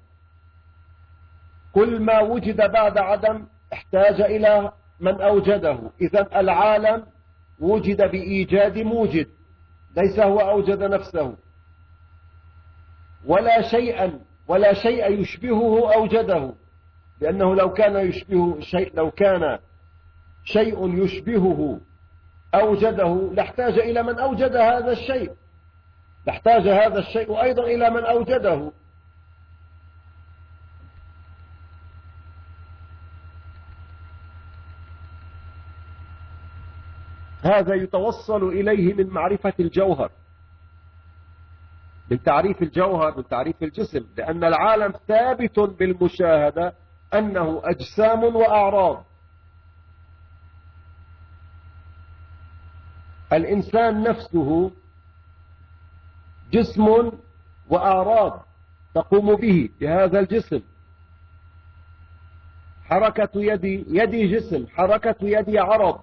[SPEAKER 1] كل ما وجد بعد عدم احتاج إلى من أوجده، إذن العالم وجد بإيجاد موجد، ليس هو أوجد نفسه. ولا شيئا ولا شيء يشبهه أوجده، لأنه لو كان يشبه شيء لو كان شيء يشبهه أوجده لاحتاج إلى من أوجد هذا الشيء، لاحتاج هذا الشيء أيضا إلى من أوجده. هذا يتوصل إليه من معرفة الجوهر، من تعريف الجوهر، من تعريف الجسم، لأن العالم ثابت بالمشاهدة أنه أجسام وأعراض. الإنسان نفسه جسم وأعراض تقوم به بهذا الجسم. حركة يدي يدي جسم، حركة يدي عرض،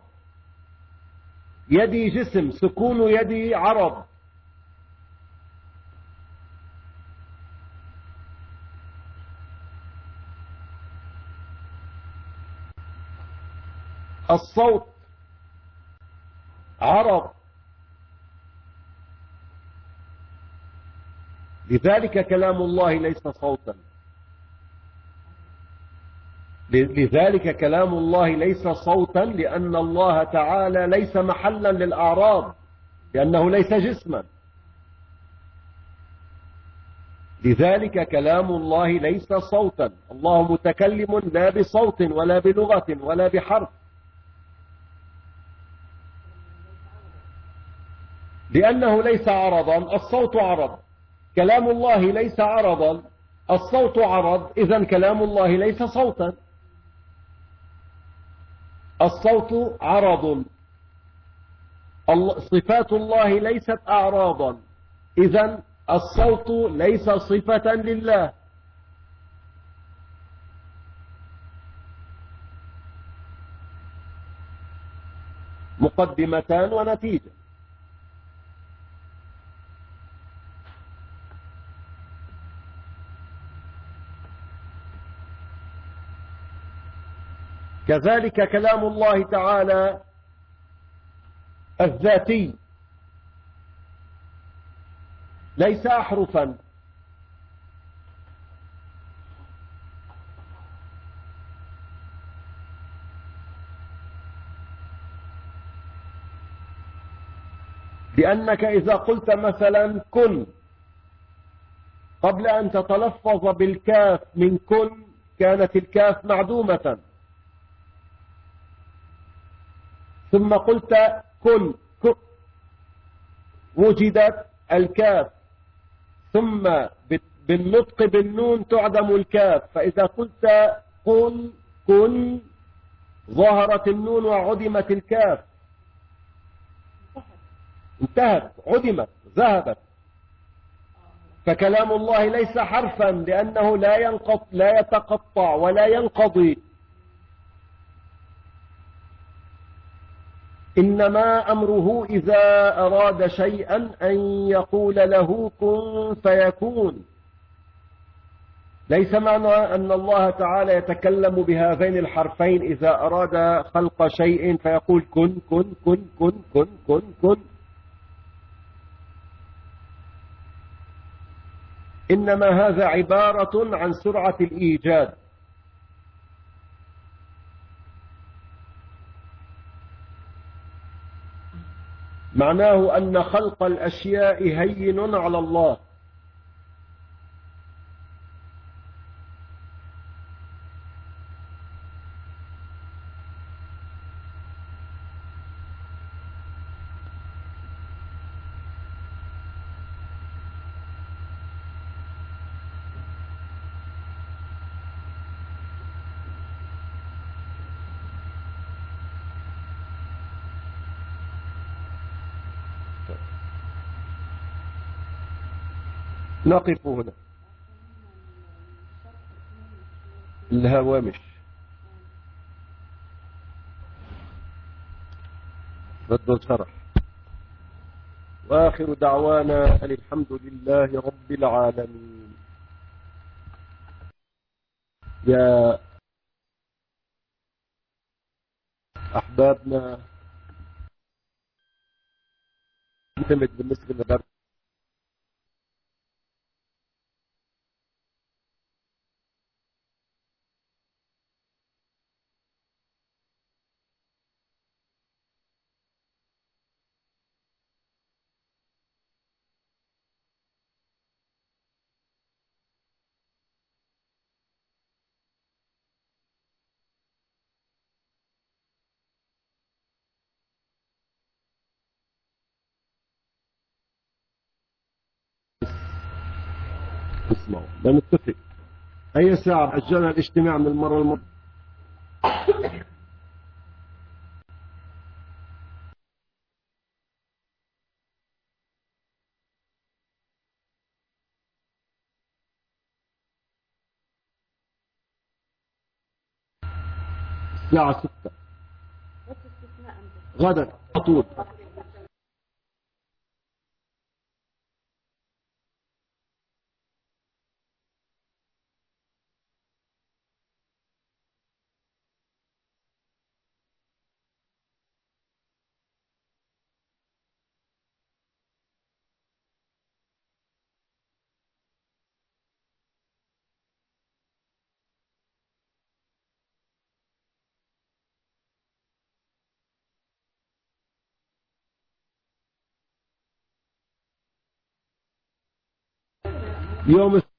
[SPEAKER 1] يدي جسم، سكون يدي عرض. الصوت عرض. لذلك كلام الله ليس صوتا، لذلك كلام الله ليس صوتا، لأن الله تعالى ليس محلا للأعراض، لأنه ليس جسما. لذلك كلام الله ليس صوتا. الله متكلم لا بصوت ولا بلغة ولا بحرف، لأنه ليس عرضا. الصوت عرض، كلام الله ليس عرضا، الصوت عرض، إذن كلام الله ليس صوتا. الصوت عرض، صفات الله ليست أعراضا، إذن الصوت ليس صفة لله. مقدمتان ونتيجة. كذلك كلام الله تعالى الذاتي ليس أحرفا، لأنك إذا قلت مثلا كن، قبل أن تتلفظ بالكاف من كن كانت الكاف معدومة، ثم قلت كن وجدت الكاف، ثم بالنطق بالنون تعدم الكاف، فإذا قلت قل كن ظهرت النون وعدمت الكاف، انتهت، عدمت، ذهبت. فكلام الله ليس حرفا، لأنه لا ينقطع لا يتقطع ولا ينقضي، إنما أمره إذا أراد شيئا أن يقول له كن فيكون. ليس معنى أن الله تعالى يتكلم بهذين الحرفين إذا أراد خلق شيء فيقول كن كن كن كن كن كن كن، إنما هذا عبارة عن سرعة الإيجاد. معناه أن خلق الأشياء هين على الله، نقف هنا. الهوامش بده شرح. وآخر دعوانا أن الحمد لله رب العالمين. يا أحبابنا، نعتمد بالنسبة لنا اسمعوا لنتفق. أي ساعة أجلنا الاجتماع من المرة الماضية؟ الساعة ستة غدا على طول. يوم